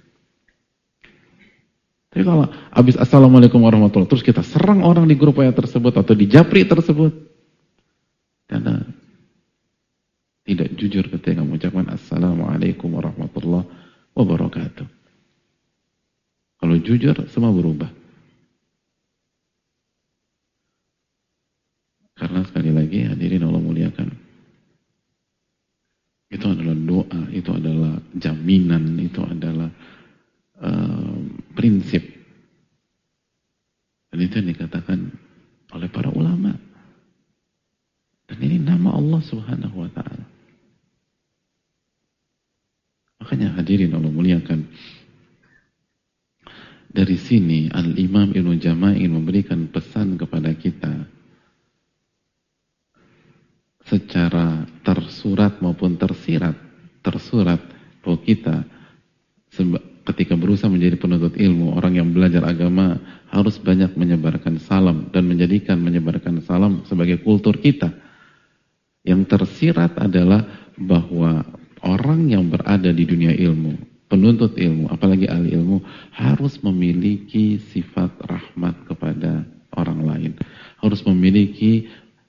Tapi kalau habis Assalamualaikum warahmatullahi terus kita serang orang di grup WA tersebut atau di japri tersebut karena tidak jujur ketika mengucapkan Assalamualaikum warahmatullahi wabarakatuh. Kalau jujur semua berubah. Karena sekali lagi hadirin Allah muliakan, itu adalah doa, itu adalah jaminan, itu adalah prinsip. Dan itu yang dikatakan oleh para ulama. Dan ini nama Allah Subhanahu wa ta'ala. Makanya hadirin Allah muliakan, dari sini Al-Imam Ibnu Jama'in memberikan pesan kepada kita secara tersurat maupun tersurat bahwa kita ketika berusaha menjadi penuntut ilmu, orang yang belajar agama harus banyak menyebarkan salam dan menjadikan menyebarkan salam sebagai kultur kita. Yang tersirat adalah bahwa orang yang berada di dunia ilmu, penuntut ilmu, apalagi ahli ilmu, harus memiliki sifat rahmat kepada orang lain. Harus memiliki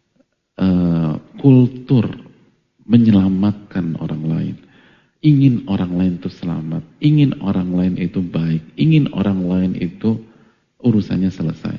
kultur menyelamatkan orang lain. Ingin orang lain itu selamat, ingin orang lain itu baik, ingin orang lain itu urusannya selesai.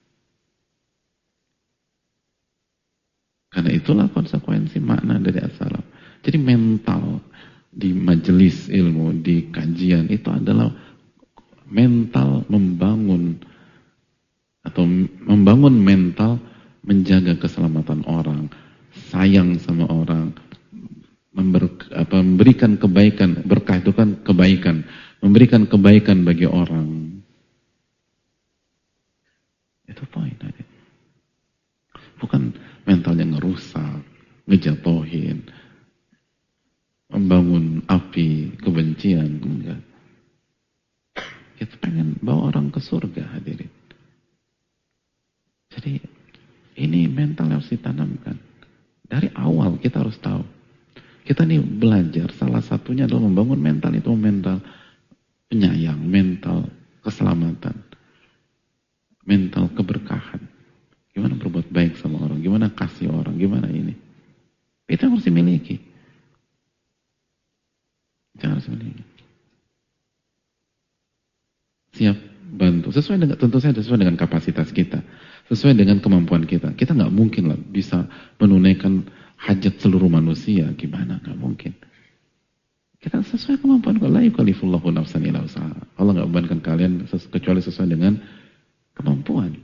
Karena itulah konsekuensi makna dari as-salam. Jadi mental di majelis ilmu, di kajian itu adalah mental membangun atau membangun mental menjaga keselamatan orang, sayang sama orang, memberikan kebaikan. Berkah itu kan kebaikan, memberikan kebaikan bagi orang. Itu poin tadi. Bukan mental yang ngerusak, ngejatohin, membangun api kebencian, enggak. Kita pengen bawa orang ke surga, hadirin. Jadi ini mental yang harus ditanamkan. Dari awal kita harus tahu. Kita nih belajar, salah satunya adalah membangun mental itu, mental penyayang, mental keselamatan, mental keberkahan. Gimana berbuat baik sama orang, gimana kasih orang, gimana ini. Itu yang harus dimiliki. Jangan harus dimiliki. Siap bantu, sesuai dengan, tentu saja sesuai dengan kapasitas kita, sesuai dengan kemampuan kita. Kita nggak mungkin lah bisa menunaikan hajat seluruh manusia, gimana? Nggak mungkin. Kita sesuai kemampuan. La yukallifullahu nafsan illa wus'aha. Allah nggak bebankan kalian kecuali sesuai dengan kemampuan.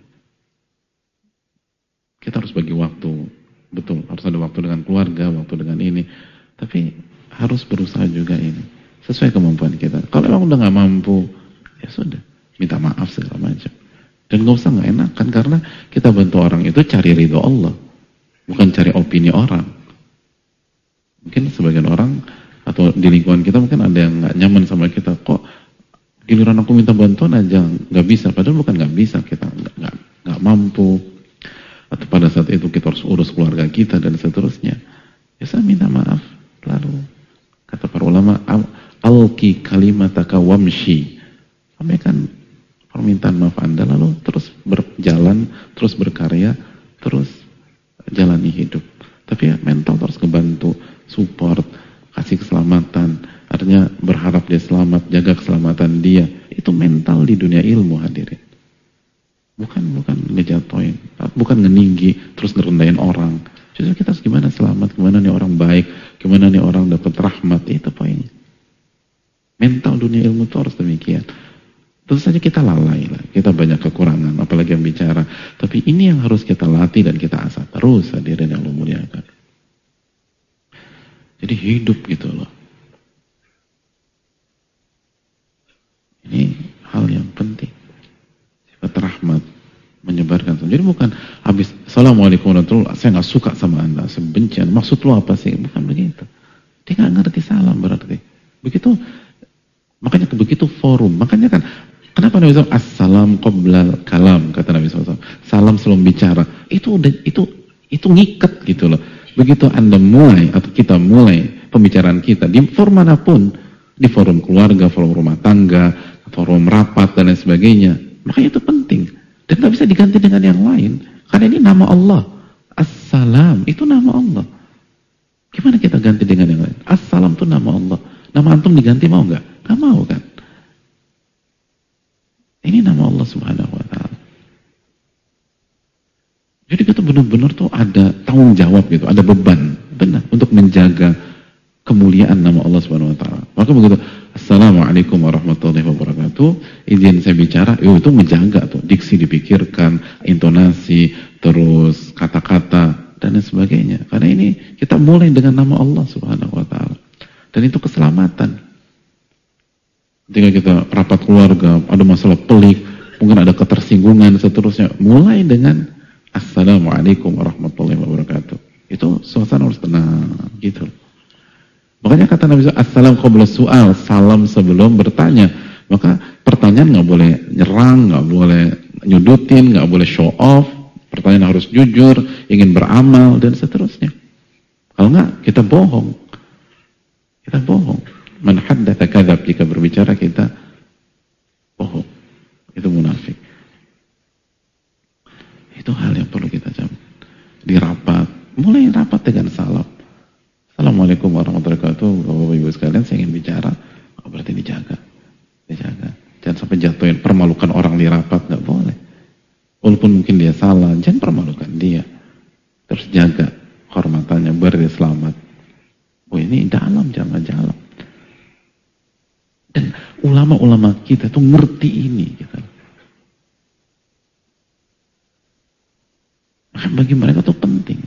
Kita harus bagi waktu, betul. Harus ada waktu dengan keluarga, waktu dengan ini. Tapi harus berusaha juga ini sesuai kemampuan kita. Kalau emang udah nggak mampu, ya sudah, minta maaf segala macam. Dan nggak usah nggak enakan, karena kita bantu orang itu cari ridho Allah, bukan cari opini orang. Mungkin sebagian orang atau di lingkungan kita mungkin ada yang nggak nyaman sama kita, kok giliran aku minta bantuan aja nggak bisa, padahal bukan nggak bisa, kita nggak mampu, atau pada saat itu kita harus urus keluarga kita dan seterusnya. Ya saya minta maaf. Lalu kata para ulama, alki kalimataka wamshi, sampaikan permintaan maaf Anda, lalu terus berjalan, terus berkarya, terus jalani hidup. Tapi ya mental terus kebantu, support, kasih keselamatan, artinya berharap dia selamat, jaga keselamatan dia. Itu mental di dunia ilmu, hadirin. Bukan ngejatoin, bukan ngeninggi, terus ngerendahin orang. Justru kita harus gimana selamat, gimana nih orang baik, gimana nih orang dapat rahmat, itu poinnya. Mental dunia ilmu itu harus demikian. Tentu saja kita lalai lah, kita banyak kekurangan, apalagi yang bicara. Tapi ini yang harus kita latih dan kita asah terus, hadirin yang Allah muliakan. Jadi hidup gitu loh. Ini hal yang penting. Sifat rahmat, menyebarkan. Jadi bukan habis Assalamualaikum warahmatullahi wabarakatuh, saya nggak suka sama Anda, saya benci Anda. Maksud lu apa sih? Bukan begitu. Dia nggak ngerti salam berarti. Begitu, makanya begitu forum. Makanya kan kenapa Nabi SAW assalam qoblal kalam, kata Nabi SAW. Salam sebelum bicara. Itu ngikat gitu loh. Begitu Anda mulai atau kita mulai pembicaraan kita di forum manapun, di forum keluarga, forum rumah tangga, forum rapat dan lain sebagainya. Makanya itu penting. Dan tidak bisa diganti dengan yang lain. Karena ini nama Allah. Assalam, itu nama Allah. Gimana kita ganti dengan yang lain? Assalam itu nama Allah. Nama antum diganti mau nggak? Nggak mau kan? Ini nama Allah Subhanahu wa ta'ala. Jadi kita benar-benar tuh ada tanggung jawab gitu, ada beban. Benar, untuk menjaga kemuliaan nama Allah Subhanahu wa ta'ala. Maka begitu, Assalamualaikum warahmatullahi wabarakatuh, izin saya bicara, itu menjaga tuh, diksi dipikirkan, intonasi, terus kata-kata, dan lain sebagainya. Karena ini kita mulai dengan nama Allah Subhanahu wa ta'ala. Dan itu keselamatan. Ketika kita rapat keluarga, ada masalah pelik, mungkin ada ketersinggungan, seterusnya, mulai dengan Assalamualaikum warahmatullahi wabarakatuh. Itu suasana harus tenang, gitu. Makanya kata Nabi SAW, Assalam qabla su'al, salam sebelum bertanya. Maka pertanyaan nggak boleh nyerang, nggak boleh nyudutin, nggak boleh show off. Pertanyaan harus jujur, ingin beramal, dan seterusnya. Kalau nggak, kita bohong. Kita bohong. Man haddatha kadzab, jika berbicara kita bohong. Itu munafik. Itu hal yang perlu kita jaga. Di rapat, mulai rapat dengan salam. Assalamualaikum warahmatullahi wabarakatuh. Bapak Ibu sekalian, saya ingin bicara. Oh, berarti dijaga. Jangan sampai jatuhin, permalukan orang di rapat, nggak boleh. Walaupun mungkin dia salah, jangan permalukan dia. Terus jaga kehormatannya, biar dia selamat. Oh, ini dalam, jangan jalan. Dan ulama-ulama kita tuh ngerti ini, gitu. Maka bagi mereka tuh penting.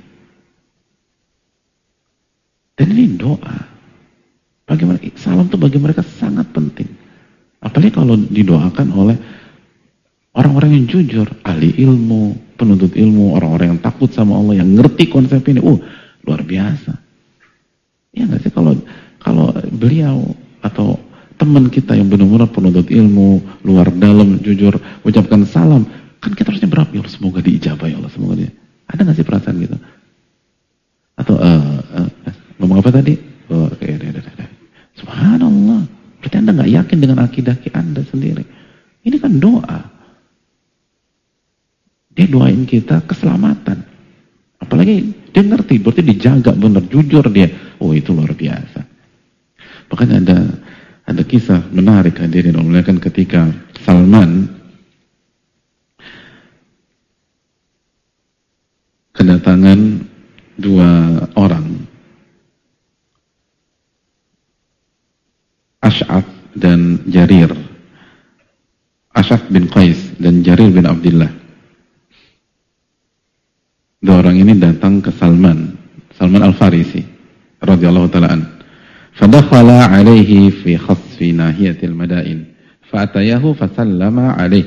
Dan ini doa. Bagaimana salam itu bagi mereka sangat penting. Apalagi kalau didoakan oleh orang-orang yang jujur, ahli ilmu, penuntut ilmu, orang-orang yang takut sama Allah, yang ngerti konsep ini. Luar biasa. Ya nggak sih, kalau beliau atau teman kita yang benar-benar penuntut ilmu, luar dalam, jujur, ucapkan salam, kan kita harusnya berapa? Ya Allah, semoga diijabah ya Allah, semoga dia. Ada nggak sih perasaan gitu? Atau ngomong apa tadi? Subhanallah. Berarti Anda nggak yakin dengan akidah Anda sendiri. Ini kan doa. Dia doain kita keselamatan. Apalagi dia ngerti, berarti dijaga benar, jujur dia. Oh, itu luar biasa. Makanya ada kisah menarik, hadirin kan, ketika Salman kedatangan dua orang, Ash'ath dan Jarir. Ash'ath bin Qais dan Jarir bin Abdullah. Dua orang ini datang ke Salman Al-Farisi radhiyallahu ta'ala an. Fadakhala alaihi fi khasfi nahiyatil madain. Fa'atayahu fasallama alaih.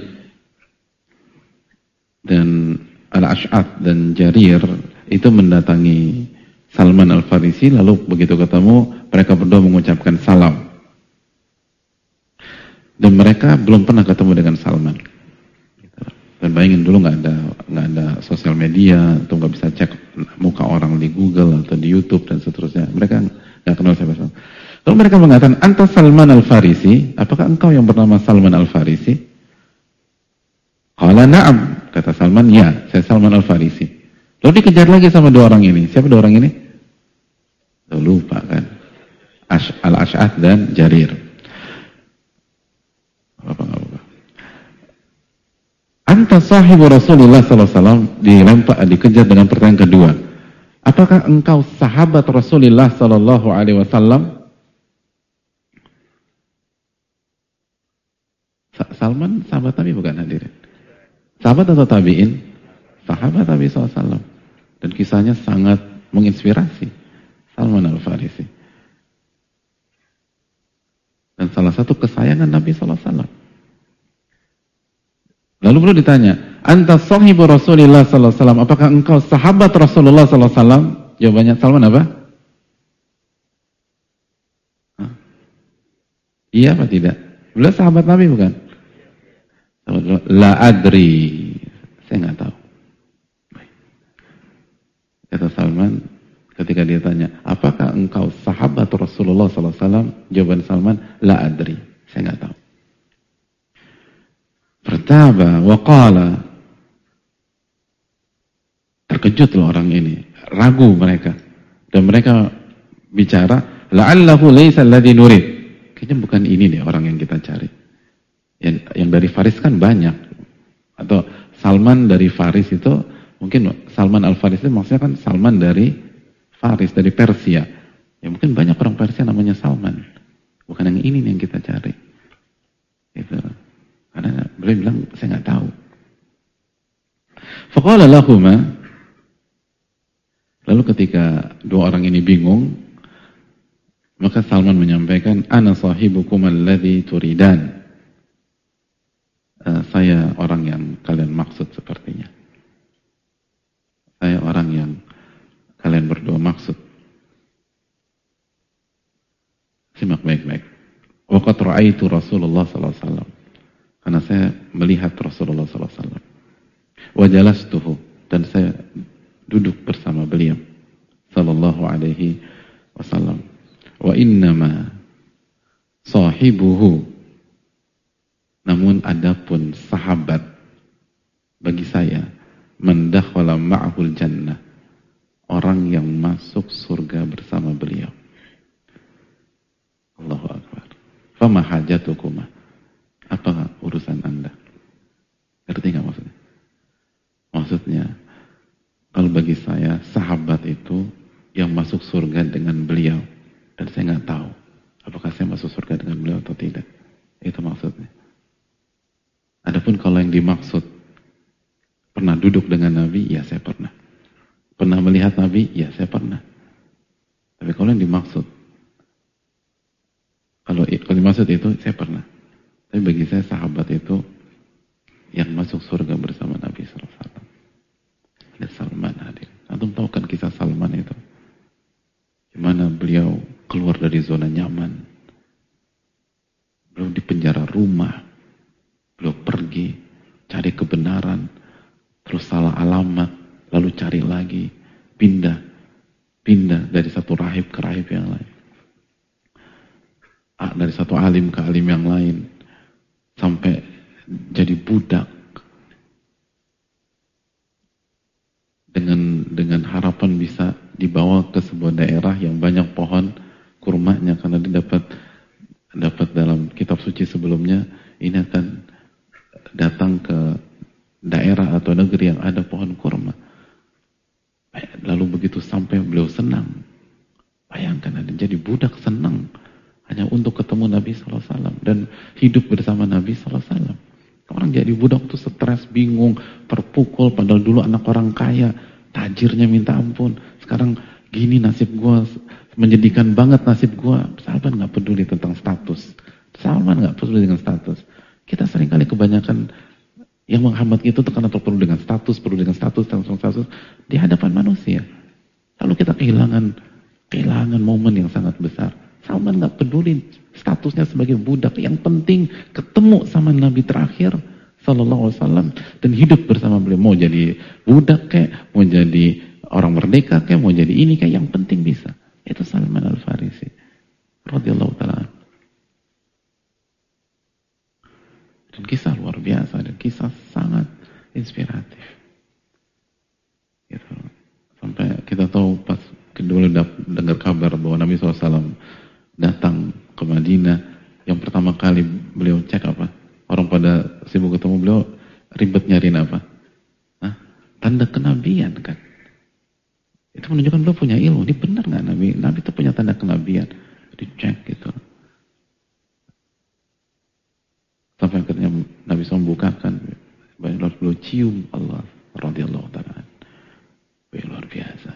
Dan Al-Ash'ath dan Jarir itu mendatangi Salman Al-Farisi, lalu begitu ketemu mereka berdua mengucapkan salam. Dan mereka belum pernah ketemu dengan Salman. Dan bayangin dulu nggak ada sosial media, atau nggak bisa cek muka orang di Google atau di YouTube dan seterusnya. Mereka nggak kenal siapa-siapa. Lalu mereka mengatakan, "Anta Salman Al-Farisi, apakah engkau yang bernama Salman Al-Farisi?" Qala na'am, kata Salman, ya, saya Salman Al-Farisi. Lalu dikejar lagi sama dua orang ini. Siapa dua orang ini? Lupa kan? Al-Ash'ath dan Jarir. Apa-apa. Anta sahibu Rasulullah SAW, dikejar dengan pertanyaan kedua. Apakah engkau sahabat Rasulullah SAW? Salman sahabat Nabi bukan, hadirin? Sahabat atau tabi'in? Sahabat Nabi SAW. Dan kisahnya sangat menginspirasi. Salman Al-Farisi. Dan salah satu kesayangan Nabi SAW. Lalu perlu ditanya, anta sahibu Rasulullah SAW, apakah engkau sahabat Rasulullah SAW? Jawabannya Salman apa? Hah? Iya apa tidak? Beliau sahabat Nabi bukan? La adri, saya nggak tahu. Kata Salman, ketika dia tanya, apakah engkau sahabat Rasulullah SAW? Jawaban Salman, la adri, saya nggak tahu. Pertaba wa qala, terkejut loh orang ini, ragu mereka, dan mereka bicara, la'allahu laysa alladhi nurid, kayaknya bukan ini deh orang yang kita cari. Yang dari Faris kan banyak, atau Salman dari Faris itu mungkin Salman Al-Farisi itu maksudnya kan Salman dari Faris, dari Persia. Ya mungkin banyak orang Persia namanya Salman, bukan yang ini yang kita cari. Gitu. Karena beliau bilang saya nggak tahu. Faqala lahuma, lalu ketika dua orang ini bingung, maka Salman menyampaikan, ana sahibukum alladhi turidan. Saya orang yang kalian maksud sepertinya. Saya orang yang kalian berdua maksud. Simak baik-baik. Wa qad ra'aitu Rasulullah sallallahu alaihi wasallam. Karena saya melihat Rasulullah sallallahu alaihi wasallam. Wa jalastuhu, dan saya duduk bersama beliau sallallahu alaihi wasallam. Wa innama sahibuhu, namun adapun sahabat bagi saya, man dakhala ma'ahul jannah, orang yang masuk surga bersama beliau. Allahu Akbar. Fama hajatukuma, apa urusan anda? Ngerti gak maksudnya? Maksudnya, kalau bagi saya sahabat itu yang masuk surga dengan beliau, dan saya nggak tahu apakah saya masuk surga dengan beliau atau tidak. Itu maksudnya. Adapun kalau yang dimaksud pernah duduk dengan Nabi, ya saya pernah. Pernah melihat Nabi, ya saya pernah. Tapi kalau yang dimaksud, kalau dimaksud itu saya pernah. Tapi bagi saya sahabat itu yang masuk surga bersama Nabi SAW. Ada Salman hadir. Antum tahu kan kisah Salman itu? Gimana beliau keluar dari zona nyaman. Beliau di penjara rumah. Beliau pergi, cari kebenaran, terus salah alamat, lalu cari lagi, pindah dari satu rahib ke rahib yang lain. Dari satu alim ke alim yang lain, sampai jadi budak. Dengan harapan bisa dibawa ke sebuah daerah yang banyak pohon kurmanya, karena dia dapat dalam kitab suci sebelumnya, ini akan datang ke daerah atau negeri yang ada pohon kurma. Lalu begitu sampai beliau senang. Bayangkan ada jadi budak senang hanya untuk ketemu Nabi SAW dan hidup bersama Nabi SAW. Orang jadi budak itu stres, bingung, terpukul, padahal dulu anak orang kaya, tajirnya minta ampun. Sekarang gini nasib gue, menyedihkan banget nasib gue. Sahabat nggak peduli tentang status. Salman nggak peduli dengan status. Kita seringkali kebanyakan yang menghambat itu karena perlu dengan status di hadapan manusia. Lalu kita kehilangan momen yang sangat besar. Salman nggak peduli statusnya sebagai budak. Yang penting ketemu sama Nabi terakhir Sallallahu Alaihi Wasallam dan hidup bersama beliau. Mau jadi budak kayak, mau jadi orang merdeka kayak, mau jadi ini kayak, yang penting bisa. Itu Salman Al-Farisi radhiyallahu taala. Dan kisah luar biasa, dan kisah sangat inspiratif. Gitu. Sampai kita tahu pas kedua dengar kabar bahwa Nabi SAW datang ke Madinah, yang pertama kali beliau cek apa? Orang pada sibuk ketemu beliau, ribet nyariin apa? Hah? Tanda kenabian kan? Itu menunjukkan beliau punya ilmu. Ini benar nggak Nabi? Nabi itu punya tanda kenabian. Dicek gitu. Sampai akhirnya Nabi SAW bukakan, beliau cium Allah radhiyallahu ta'ala. Luar biasa.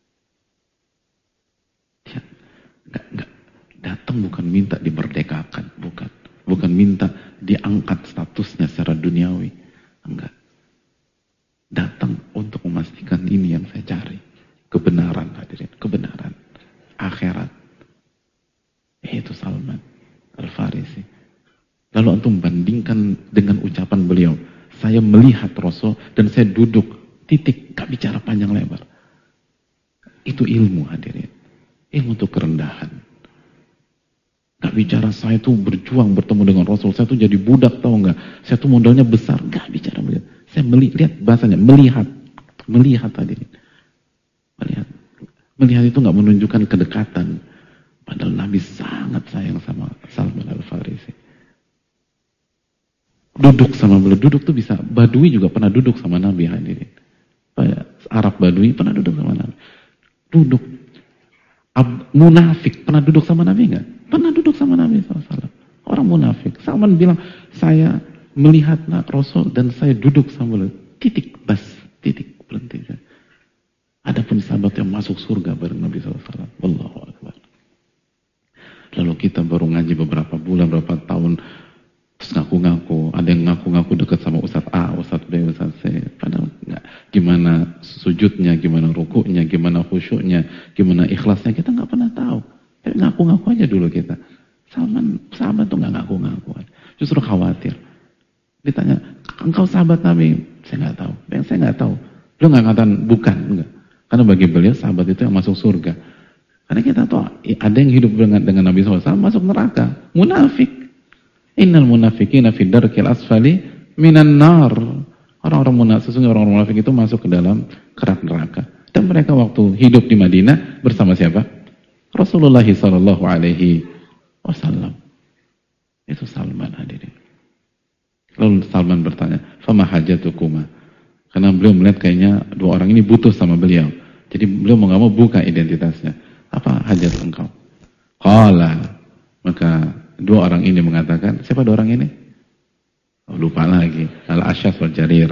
Dia nggak datang bukan minta dimerdekakan, bukan minta diangkat statusnya secara duniawi, enggak. Datang untuk memastikan ini yang saya cari, kebenaran hadirin, kebenaran akhirat. Itu Salman Al-Farisi. Lalu antum bandingkan dengan ucapan beliau, saya melihat Rasul dan saya duduk, titik, gak bicara panjang lebar. Itu ilmu hadirin, ilmu itu kerendahan. Gak bicara saya tuh berjuang bertemu dengan Rasul, saya tuh jadi budak, tahu nggak? Saya tuh modalnya besar, gak bicara begitu. Saya lihat bahasanya, melihat hadirin, melihat itu nggak menunjukkan kedekatan. Padahal Nabi sangat sayang sama Salman Al-Farisi. Duduk sama beliau, duduk tuh bisa. Badui juga pernah duduk sama Nabi hadirin. Arab Badui pernah duduk sama Nabi. Duduk. Munafik pernah duduk sama Nabi enggak? Pernah duduk sama Nabi SAW. Orang munafik. Salman bilang, saya melihat Rasul dan saya duduk sama beliau. Titik, bas, titik, berhenti. Adapun sahabat yang masuk surga bareng Nabi SAW. Wallahu akbar. Lalu kita baru ngaji beberapa bulan, beberapa tahun, terus ngaku-ngaku, ada yang ngaku-ngaku dekat sama Ustadz A, Ustadz B, Ustadz C. Padahal enggak. Gimana sujudnya, gimana rukuknya, gimana khusyuknya, gimana ikhlasnya, kita nggak pernah tahu. Tapi ngaku-ngaku aja dulu kita. Sahabat tuh nggak ngaku-ngaku. Justru khawatir. Ditanya, engkau sahabat Nabi? Saya nggak tahu. Yang saya nggak tahu. Beliau nggak ngatakan bukan, enggak. Karena bagi beliau sahabat itu yang masuk surga. Karena kita tahu ada yang hidup dengan Nabi SAW masuk neraka, munafik. Innal munafiqina fi darkil asfali minan nar. Sesungguhnya orang-orang munafik itu masuk ke dalam kerak neraka. Dan mereka waktu hidup di Madinah bersama siapa? Rasulullah sallallahu alaihi wasallam. Itu Salman hadirin. Lalu Salman bertanya, "Fama hajatukuma?" Karena beliau melihat kayaknya dua orang ini butuh sama beliau. Jadi beliau mau nggak mau buka identitasnya. Apa hajat engkau? Qala, maka dua orang ini mengatakan, siapa dua orang ini? Oh, lupa lagi. Al-Ashas wal Jarir.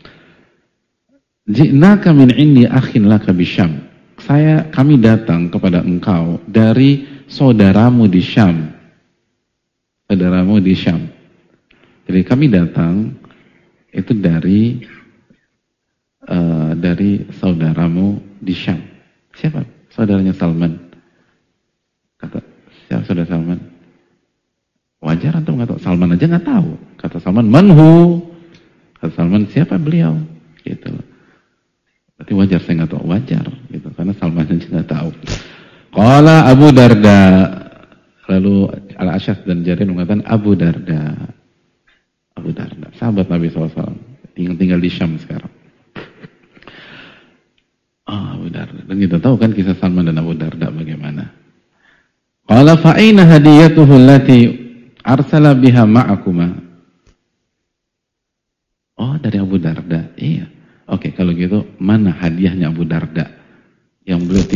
Ji'naka min indi akhin laka bisyam. Kami datang kepada engkau dari saudaramu di Syam. Saudaramu di Syam. Jadi kami datang itu dari saudaramu di Syam. Siapa? Saudaranya Salman. Kata, siapa saudara Salman? Wajar atau nggak tahu? Salman aja nggak tahu. Kata Salman, manhu. Kata Salman, siapa beliau? Gitu. Berarti wajar, saya nggak tahu. Wajar, gitu. Karena Salman aja nggak tahu. Qala Abu Darda. Lalu Al-Ashas dan Jarir mengatakan Abu Darda. Abu Darda, sahabat Nabi SAW. Tinggal di Syam sekarang. Abu Darda. Dan kita tahu kan kisah Salman dan Abu Darda bagaimana. Qala fa'aina hadiyatuhu allati arsala biha ma'akuma. Oh, dari Abu Darda. Iya. Oke, kalau gitu mana hadiahnya Abu Darda yang beliau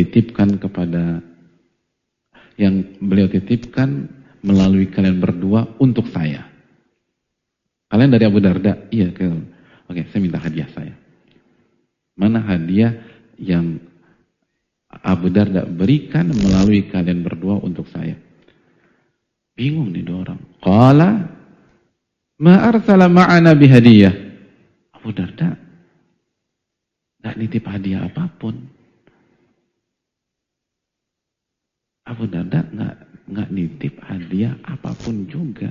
titipkan melalui kalian berdua untuk saya? Kalian dari Abu Darda? Iya. Oke, saya minta hadiah saya. Mana hadiah yang Abu Darda berikan melalui kalian berdua untuk saya. Bingung nih dua orang. Qala ma arsala ma'ana bihadiyah. Abu Darda gak nitip hadiah apapun. Abu Darda nggak nitip hadiah apapun juga.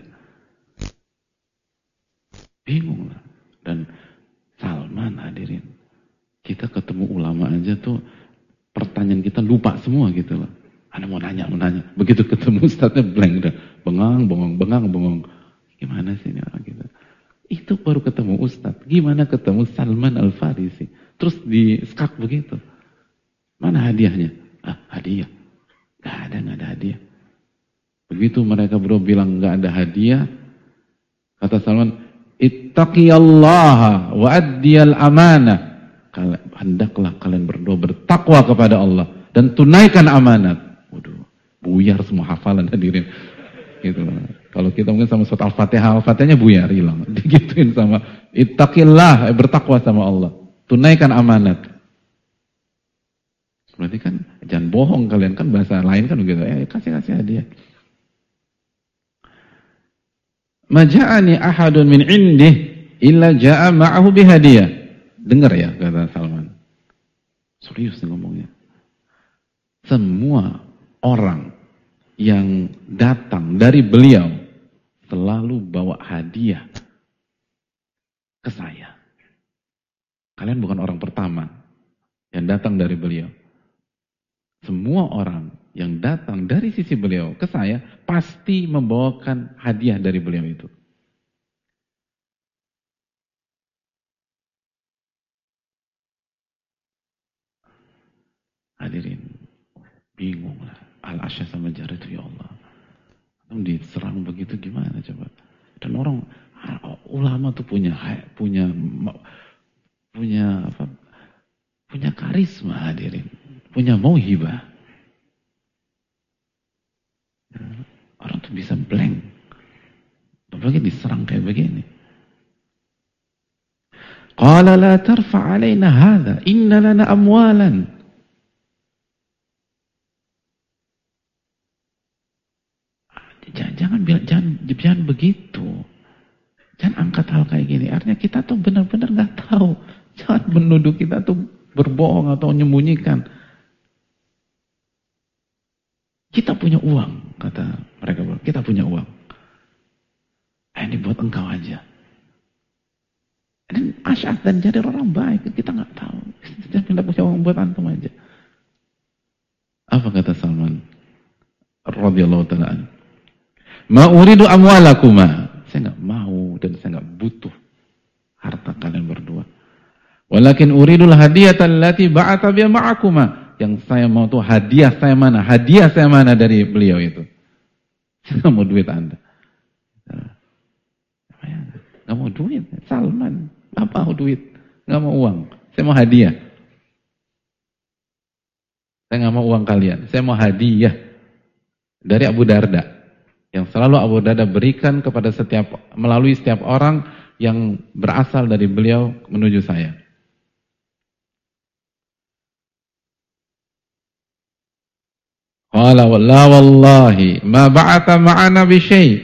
Bingung lah. Dan Salman hadirin. Kita ketemu ulama aja tuh pertanyaan kita lupa semua gitu loh. Anda mau nanya. Begitu ketemu ustadznya blank dah. Bengong. Gimana sih ini orang kita? Itu baru ketemu ustadz. Gimana ketemu Salman Al-Farisi? Terus di skak begitu. Mana hadiahnya? Hadiah. Gak ada hadiah. Begitu mereka berdua bilang gak ada hadiah, kata Salman, ittaqiyallaha wa addiyal amanah. Hendaklah kalian berdua bertakwa kepada Allah dan tunaikan amanat. Waduh, buyar semua hafalan hadirin. Gitu. Kalau kita mungkin sama surat Al-Fatihahnya buyar, hilang. Digituin sama ittaqillah, bertakwa sama Allah. Tunaikan amanat. Berarti kan jangan bohong kalian, kan bahasa lain kan begitu. Kasih hadiah. Maja'ani ahadun min indih illa ja'a ma'ahu bihadiyah. Dengar ya kata Salman. Serius nih ngomongnya. Semua orang yang datang dari beliau selalu bawa hadiah ke saya. Kalian bukan orang pertama yang datang dari beliau. Semua orang yang datang dari sisi beliau ke saya pasti membawakan hadiah dari beliau itu. Hadirin, bingung lah. Al-Asya sama Jarir itu ya Allah. Diserang begitu gimana coba? Dan orang ulama tuh punya karisma hadirin. Punya mauhibah. Orang tuh bisa blank. Apalagi diserang kayak begini. Qala la tarfa' alaina hadha, inna lana amwalan. Jangan begitu. Jangan angkat hal kayak gini. Artinya kita tuh benar-benar nggak tahu. Jangan menuduh kita tuh berbohong atau menyembunyikan. Kita punya uang, kata mereka. Kita punya uang. Ini buat engkau aja. Dan Asy'ath dan Jarir orang baik, kita nggak tahu. Kita punya uang buat antum aja. Apa kata Salman radhiyallahu ta'ala? Ma uridu amwalakuma. Saya nggak mau dan saya nggak butuh harta kalian berdua. Walakin uridul hadiyatan allati ba'atha biha ma'akuma. Yang saya mau tuh hadiah saya mana? Hadiah saya mana dari beliau itu? Saya nggak mau duit Anda. Nggak mau duit. Salman, apa mau duit? Nggak mau uang. Saya mau hadiah. Saya nggak mau uang kalian. Saya mau hadiah dari Abu Darda. Yang selalu Abu Darda berikan kepada melalui setiap orang yang berasal dari beliau menuju saya. Qala la wallahi ma ba'atha ma'ana bi syai'.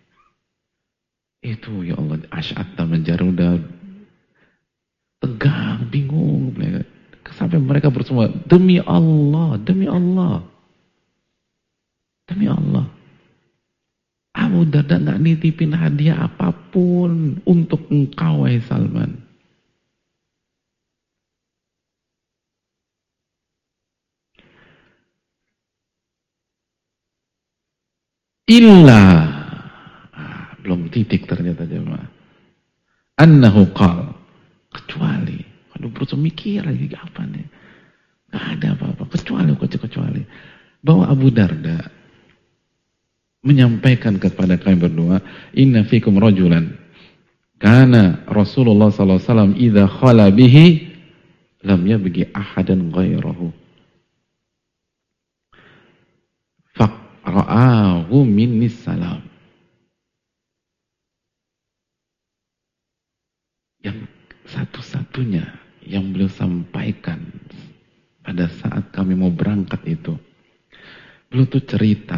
Itu ya Allah, Asy'ath dan Jarir udah tegang, bingung. Sampai mereka bersama, demi Allah, demi Allah. Demi Allah. Abu Darda nggak nitipin hadiah apapun untuk engkau, wahai Salman. Belum titik ternyata jemaah. Annahu qal, kecuali, aduh berusaha mikir lagi apa nih, nggak ada apa-apa kecuali bahwa Abu Darda menyampaikan kepada kami berdua, inna fikum rajulan kana Rasulullah sallallahu alaihi wasallam idza khala bihi lam yabghi ahadan ghairahu. Faqra'ahu minnis salam. Yang satu-satunya yang beliau sampaikan pada saat kami mau berangkat itu, beliau tuh cerita,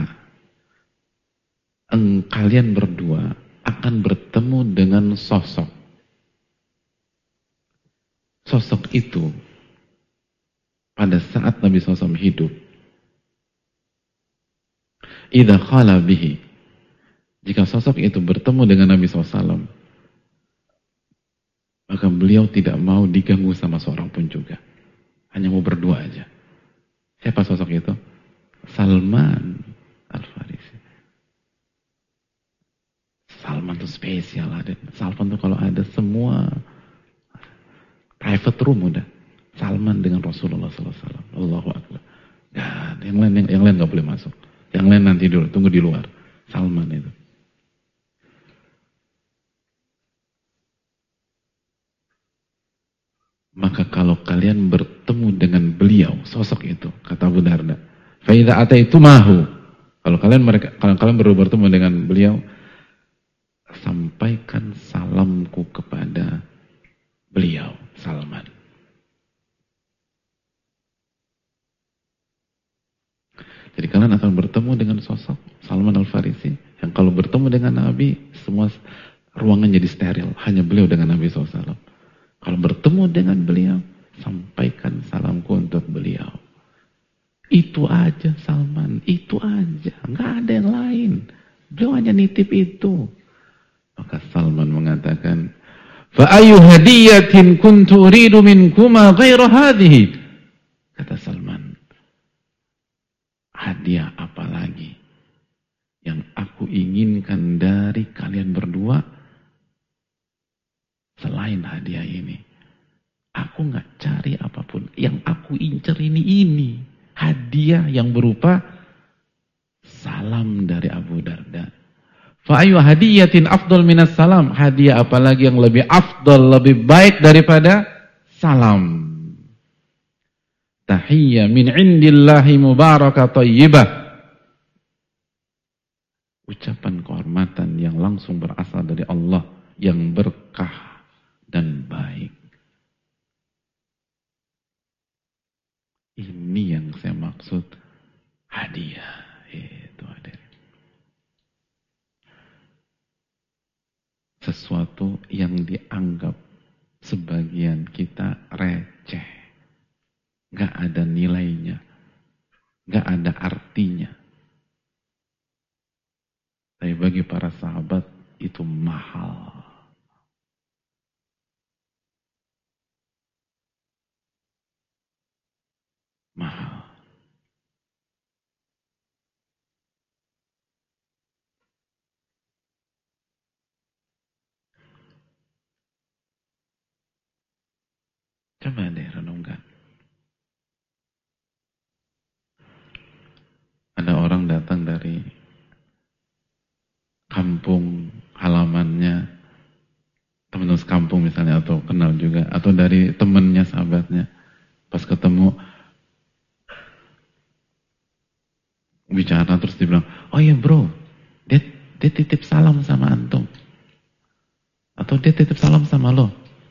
kalian berdua akan bertemu dengan sosok. Sosok itu pada saat Nabi SAW hidup, idza khala bihi, jika sosok itu bertemu dengan Nabi SAW, maka beliau tidak mau diganggu sama seorang pun juga. Hanya mau berdua aja. Siapa sosok itu? Salman Al-Farisi. Salman itu spesial. Salman itu kalau ada semua private room udah. Salman dengan Rasulullah SAW. Allahu Akbar. Gak, yang lain gak boleh masuk. Yang lain nanti dulu, tunggu di luar. Salman itu. Maka kalau kalian bertemu dengan beliau, sosok itu, kata Abu Darda, faida ata'itumahu, kalau kalian bertemu dengan beliau, sampaikan salamku kepada beliau, Salman. Jadi kalian akan bertemu dengan sosok Salman Al-Farisi, yang kalau bertemu dengan Nabi, semua ruangan jadi steril, hanya beliau dengan Nabi SAW. Kalau bertemu dengan beliau, sampaikan salamku untuk beliau. Itu aja Salman, itu aja. Nggak ada yang lain. Beliau hanya nitip itu. Maka Salman mengatakan, فَأَيُّ هَدِيَّةٍ كُنْتُ أُرِيدُ مِنْكُمَا غَيْرَ هَذِهِ. Kata Salman, hadiah apa lagi yang aku inginkan dari kalian berdua selain hadiah ini? Aku nggak cari apapun. Yang aku incer ini. Hadiah yang berupa salam dari Abu Darda. Fa'ayu hadiyatin afdal minas salam. Hadiah apalagi yang lebih afdal, lebih baik daripada salam. Tahiyya min indillahi mubarakah thayyibah. Ucapan kehormatan yang langsung berasal dari Allah, yang berkah dan baik. Ini yang saya maksud hadiah. Itu hadirin. Sesuatu yang dianggap sebagian kita receh. Gak ada nilainya. Gak ada artinya. Tapi bagi para sahabat itu mahal. Mahal. Coba deh renungkan. Ada orang datang dari kampung halamannya, teman sekampung misalnya, atau kenal juga, atau dari temannya, sahabatnya. Pas ketemu, bicara terus dia bilang, oh iya bro, dia titip salam sama antum. Atau dia titip salam sama lo.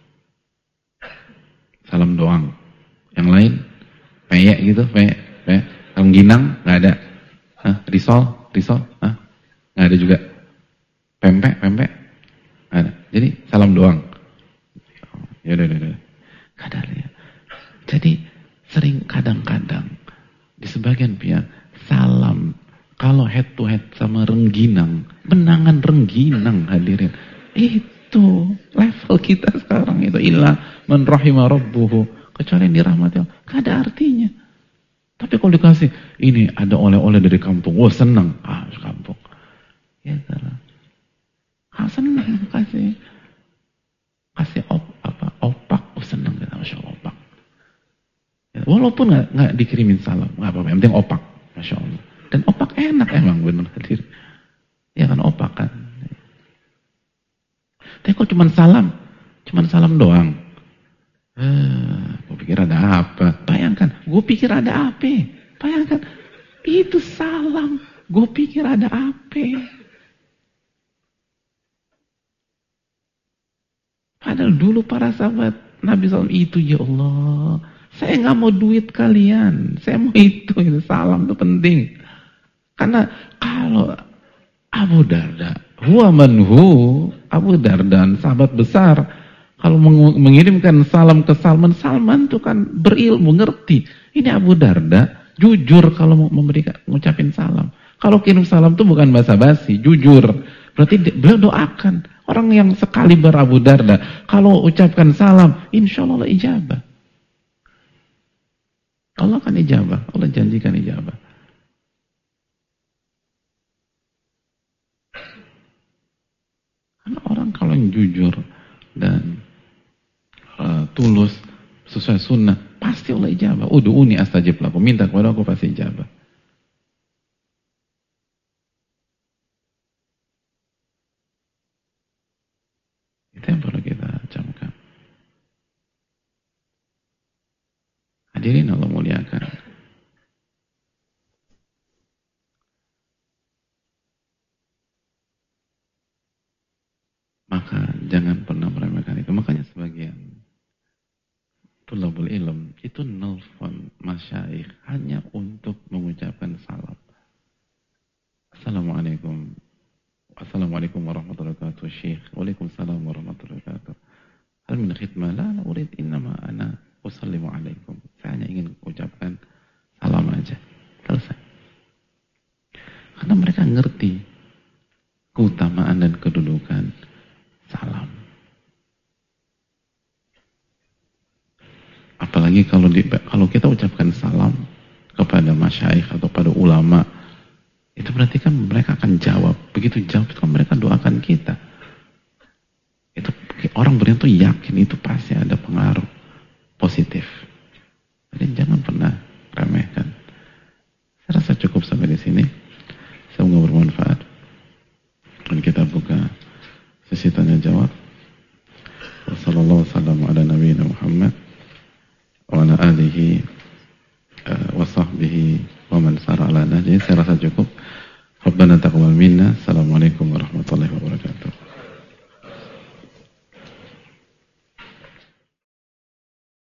Salam doang. Yang lain, peyek gitu, peyek. Salam ginang, gak ada. Risol, gak ada juga. Pempek, gak ada. Jadi salam doang. Yaudah. Kadang ya. Jadi sering kadang-kadang di sebagian pihak salam kalau head to head sama rengginang, menangan rengginang hadirin. Itu level kita sekarang itu, illa man rahima rabbuhu, kecuali yang dirahmati Allah. Gak ada artinya. Tapi kalau dikasih, ini ada oleh-oleh dari kampung, wah senang, kampung. Ya salah. Senang kasih opak, senang kita, masya Allah, opak. Ya, walaupun nggak dikirimin salam, nggak apa-apa, yang penting opak, masya Allah. Dan opak enak emang benar hadir. Ya kan opak kan. Tapi kok cuma salam doang. Gue pikir ada apa? Bayangkan, gue pikir ada apa? Bayangkan, itu salam. Gue pikir ada apa? Padahal dulu para sahabat Nabi SAW itu, ya Allah, Saya nggak mau duit kalian, saya mau itu salam itu penting. Karena kalau Abu Darda, huwa manhu, Abu Darda, sahabat besar, kalau mengirimkan salam ke Salman, Salman itu kan berilmu, ngerti. Ini Abu Darda, jujur kalau mau ngucapin salam. Kalau kirim salam itu bukan basa-basi, jujur. Berarti beliau doakan. Orang yang sekali Abu Darda, kalau ucapkan salam, insya Allah ijabah. Allah kan ijabah, Allah janjikan ijabah. Karena orang kalau yang jujur dan tulus sesuai sunnah, pasti Allah ijabah. Udu'uni astajib lakum, minta kepada aku pasti ijabah. Itu yang perlu kita camkan. Hadirin Allah muliakan. Maka jangan pernah meremehkan itu. Makanya sebagian tulabul ilm itu nelfon masyaikh hanya untuk mengucapkan salam. Assalamualaikum warahmatullahi wabarakatuh Syekh. Waalaikumsalam warahmatullahi wabarakatuh. Hal min khidmah? La urid, innama ana usallimu alaikum. Saya hanya ingin ucapkan salam aja. Selesai. Karena mereka ngerti keutamaan dan kedudukan salam. Apalagi kalau kita ucapkan salam kepada masyaikh atau pada ulama, itu berarti kan mereka akan jawab. Begitu jawab itu kan mereka doakan kita. Itu orang beriman tuh yakin itu pasti ada pengaruh positif. Jadi jangan pernah remehkan. Saya rasa cukup sampai di sini. Semoga bermanfaat. Dan kita buka sesi tanya jawab. Wassallallahu wasallam ala nabiyina Muhammad wa ala alihi wa sahbihi wa man sara ala nahjihi. Saya rasa cukup. Rabbana taqabbal minna. Assalamualaikum warahmatullahi wabarakatuh.